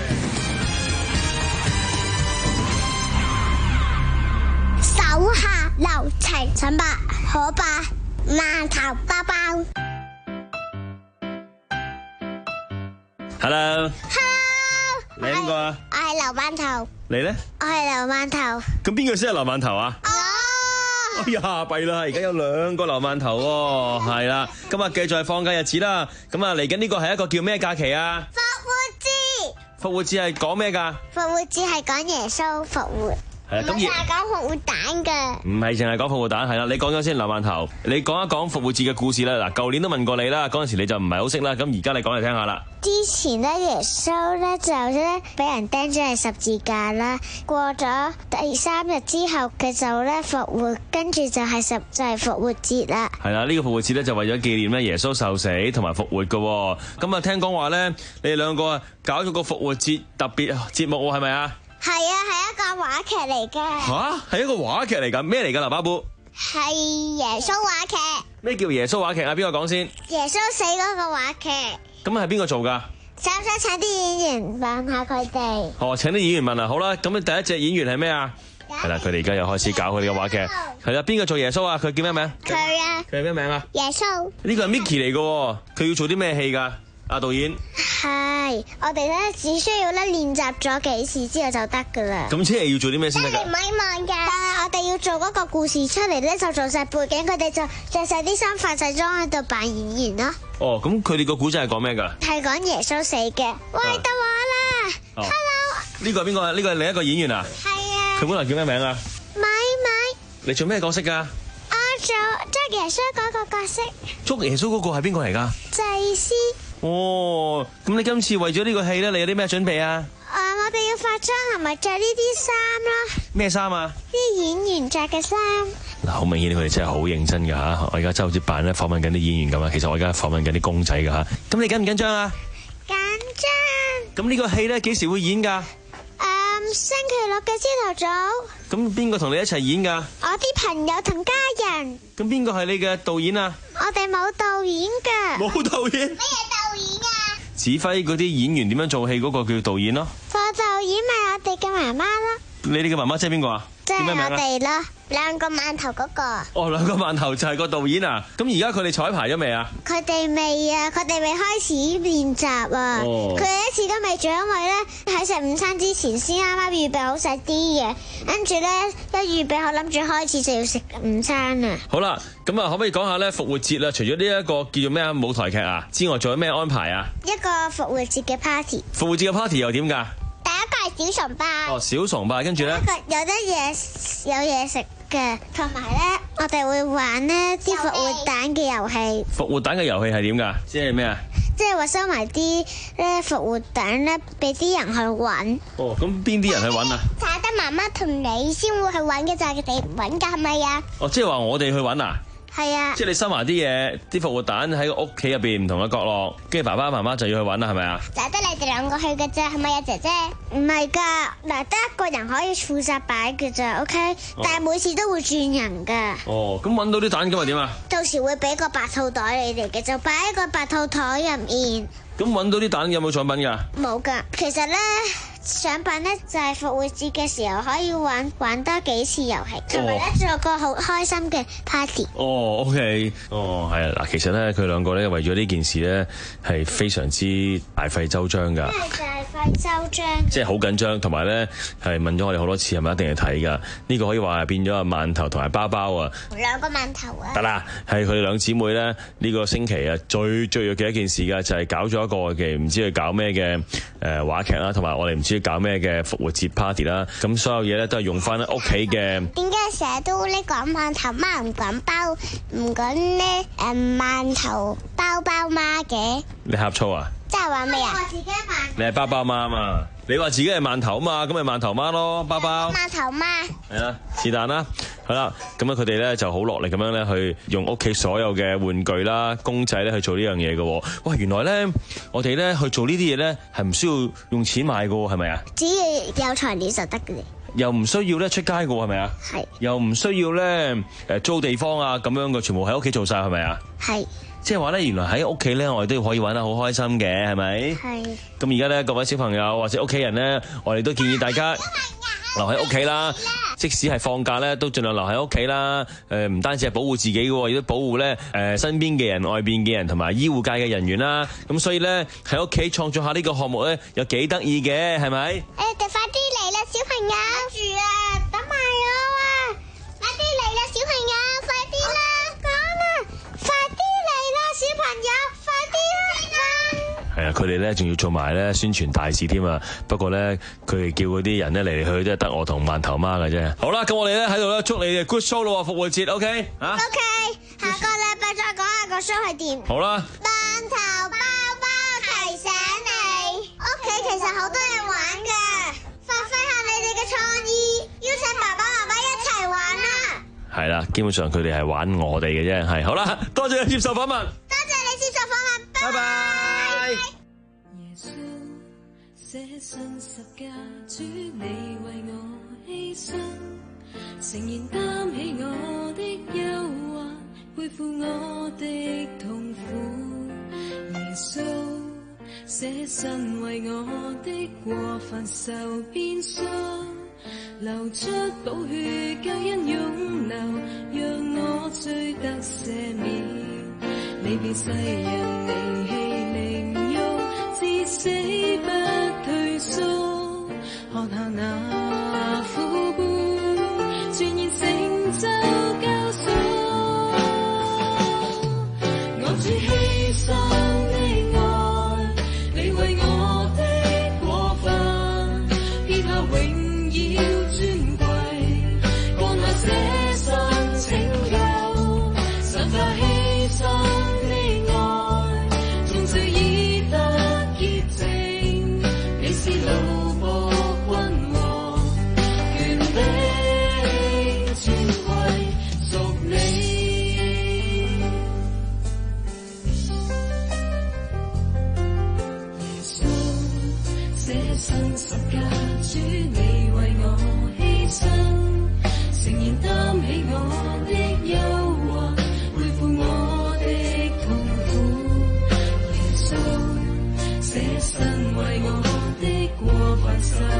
手下留情，陳伯可伯饅頭包包。 Hello， Hello， 你係邊個啊？ 我係劉饅頭。 你咧？ 我係劉饅頭。 咁邊個先係劉饅頭啊？哎呀，弊啦！而家有兩個劉饅頭喎，係啦，今日繼續係放假日子啦。咁啊，嚟緊呢個係一個叫咩假期啊？ 復活節。 復活節係講咩㗎？ 復活節係講耶穌復活。 係啦，咁而係講復活蛋㗎。 唔係淨係講復活蛋，係啦，你講咗先，劉饅頭，你講一講復活節嘅故事啦。嗱，舊年都問過你啦，嗰陣時你就唔係好識啦，咁而家你講嚟聽下啦。 之前咧，耶穌咧就咧俾人釘咗喺十字架啦。過咗第三日之後，佢就咧復活，跟住就係十就係復活節啦。 係啦，呢個復活節咧就為咗紀念咧耶穌受死同埋復活嘅。咁啊，聽講話咧，你哋兩個啊搞咗個復活節特別節目喎，係咪啊？ 係啊，係一個話劇嚟㗎。 吓，係一個話劇嚟㗎，咩嚟㗎？劉巴布係耶穌話劇。 咩叫耶穌話劇啊？邊個講先？ 耶穌死嗰個話劇。 咁係邊個做㗎？ 想唔想請啲演員問下佢哋？ 哦，請啲演員問啊，好啦，咁第一隻演員係咩啊？係啦，佢哋而家又開始搞佢哋嘅話劇。係啦，邊個做耶穌啊？佢叫咩名？ 佢啊。 佢係咩名啊？ 耶穌。 呢個係 Mickey 嚟㗎，佢要做啲咩戲㗎？阿導演。 係，我哋咧只需要咧練習咗幾次之後就得噶啦。 咁即係要做啲咩先得㗎？ 你唔可以問㗎。但係我哋要做嗰個故事出嚟咧，就做晒背景，佢哋就着晒啲衫、化晒妝喺度扮演員咯。 哦，咁佢哋個古仔係講咩㗎？ 係講耶穌死嘅。喂，到我啦。 哦、 Hello。 呢個係邊個啊？呢個係另一個演員啊？ 係啊。 佢本來叫咩名啊？ 米米。 你做咩角色㗎？ 我做捉耶穌嗰個角色。 捉耶穌嗰個係邊個嚟㗎？ 祭司。 哦，咁你今次為咗呢個戲咧，你有啲咩準備啊？ 誒、呃，我哋要化妝同埋着呢啲衫咯。 咩衫啊？ 啲演員着嘅衫。 嗱，好明顯佢哋真係好認真㗎嚇！我而家真係好似扮咧訪問緊啲演員咁啊，其實我而家訪問緊啲公仔㗎嚇。咁你緊唔緊張啊？ 緊咁呢個戲咧幾時會演㗎？ 誒，星期六嘅朝頭早。 咁邊個同你一齊演㗎？ 我啲朋友同家人。 咁邊個係你嘅導演啊？ 我哋冇導演㗎。 冇導演？ 咩導演啊？ 指揮嗰啲演員點樣做戲嗰個叫導演咯。 副導演咪我哋嘅媽媽咯。 你哋嘅媽媽即係邊個啊？ 即係叫咩名啊？ 我哋咯，兩個饅頭嗰個。 哦，兩個饅頭就係個導演啊！咁而家佢哋彩排咗未啊？ 佢哋未啊，佢哋未開始練習啊。 哦佢哋一次都未做，因為咧喺食午餐之前先啱啱預備好晒啲嘢，跟住咧一預備好諗住開始就要食午餐啊。 好啦，咁啊，可唔可以講下咧復活節啦？除咗呢一個叫做咩啊舞台劇啊之外，仲有咩安排啊？ 一個復活節嘅 party。 復活節嘅 party 又點㗎？ 第一個係小崇拜。 哦，小崇拜，跟住咧一個有得嘢有嘢食嘅，同埋咧我哋會玩呢啲復活蛋嘅遊戲。 復活蛋嘅遊戲係點㗎？即係咩啊？ 即係話收埋啲咧復活蛋咧，俾啲人去揾。 哦，咁邊啲人去揾啊？ 就係得媽媽同你先會去揾嘅，就係佢哋唔揾㗎，係咪啊？ 哦，即係話我哋去揾啊？ 係啊。 即係你收埋啲嘢，啲復活蛋喺屋企入邊唔同嘅角落，跟住爸爸媽媽就要去揾啦，係咪啊？ 就係得你哋兩個去嘅啫，係咪啊，姐姐？唔係㗎，嗱，得一個人可以負責擺嘅咋 ，OK？但係每次都會轉人㗎。 哦，咁揾到啲蛋咁又點啊？ 到時會俾個白兔袋你哋嘅，就擺喺個白兔袋入面。 咁揾到啲蛋有冇獎品㗎？ 冇㗎，其實咧。獎品咧就係復活節嘅時候可以玩玩多幾次遊戲，同埋咧做個好開心嘅 party。 哦 ，OK，哦，係啊，嗱，其實咧佢兩個咧為咗呢件事咧係非常之大費周章㗎。 咩大費周章？ 即係好緊張，同埋咧係問咗我哋好多次，係咪一定要睇㗎？呢個可以話係變咗啊饅頭同埋包包啊。 兩個饅頭啊！ 得啦，係佢哋兩姊妹咧呢個星期啊最最要嘅一件事㗎，就係搞咗一個嘅唔知佢搞咩嘅誒話劇啦，同埋我哋唔知搞咩嘅復活節 party 啦，咁所有嘢咧都係用翻屋企嘅。 點解成日都呢講饅頭媽唔講包唔講呢誒饅頭包包媽嘅？ 你呷醋啊？ 即係話咩啊？ 你係包包媽嘛？你話自己係饅頭嘛？咁咪饅頭媽咯，包包。 饅頭媽。係啦，是但啦，係啦，咁啊佢哋咧就好落力咁樣咧去用屋企所有嘅玩具啦、公仔咧去做呢樣嘢嘅。哇，原來咧我哋咧去做呢啲嘢咧係唔需要用錢買嘅，係咪啊？ 只要有材料就得嘅。 又唔需要咧出街嘅，係咪啊？ 係。 又唔需要咧誒租地方啊咁樣嘅，全部喺屋企做晒，係咪啊？係。即係話咧，原來喺屋企咧，我哋都可以玩得好開心嘅，係咪？係。咁而家咧，各位小朋友或者屋企人咧，我哋都建議大家留喺屋企啦。即使係放假咧，都盡量留喺屋企啦。誒，唔單止係保護自己嘅，亦都保護咧誒身邊嘅人、外邊嘅人同埋醫護界嘅人員啦。咁所以咧喺屋企創造下呢個項目咧，有幾得意嘅，係咪？誒， 快啲嚟啦，小朋友！住啊，等埋我啊！快啲嚟啦，小朋友，快啲啦！講啊，快啲嚟啦，小朋友，快啲啦！ 係啊，佢哋咧仲要做埋咧宣傳大使添啊！不過咧，佢哋叫嗰啲人咧嚟嚟去去都係得我同饅頭媽嘅啫。好啦，咁我哋咧喺度咧祝你哋 good show 咯，復活節 OK 啊 ？OK，下個禮拜再講下個 show 係點。 好啦。 饅頭包包提醒你，屋企其實好多人玩㗎，發揮下你哋嘅創意，邀請爸爸媽媽一齊玩啊！ 係啦，基本上佢哋係玩我哋嘅啫，係好啦，多謝你接受訪問，多謝你接受訪問， 拜拜。 耶穌捨身十架，主你為我犧牲，誠然擔起我的憂患，背負我的痛苦。耶穌捨身為我的過犯受鞭傷，流出寶血救恩湧流，讓我罪得赦免。你便世人離棄凌辱，至死不退縮，喝下那苦杯，全然成就救贖。我主犧牲的愛，你為我的過犯，撇下榮耀尊貴，降下捨身拯救，神化犧牲。路過君王，權柄新十架，主你為我犧牲，誠然擔起我的憂患，背負我的痛苦。耶穌捨身為我的過犯受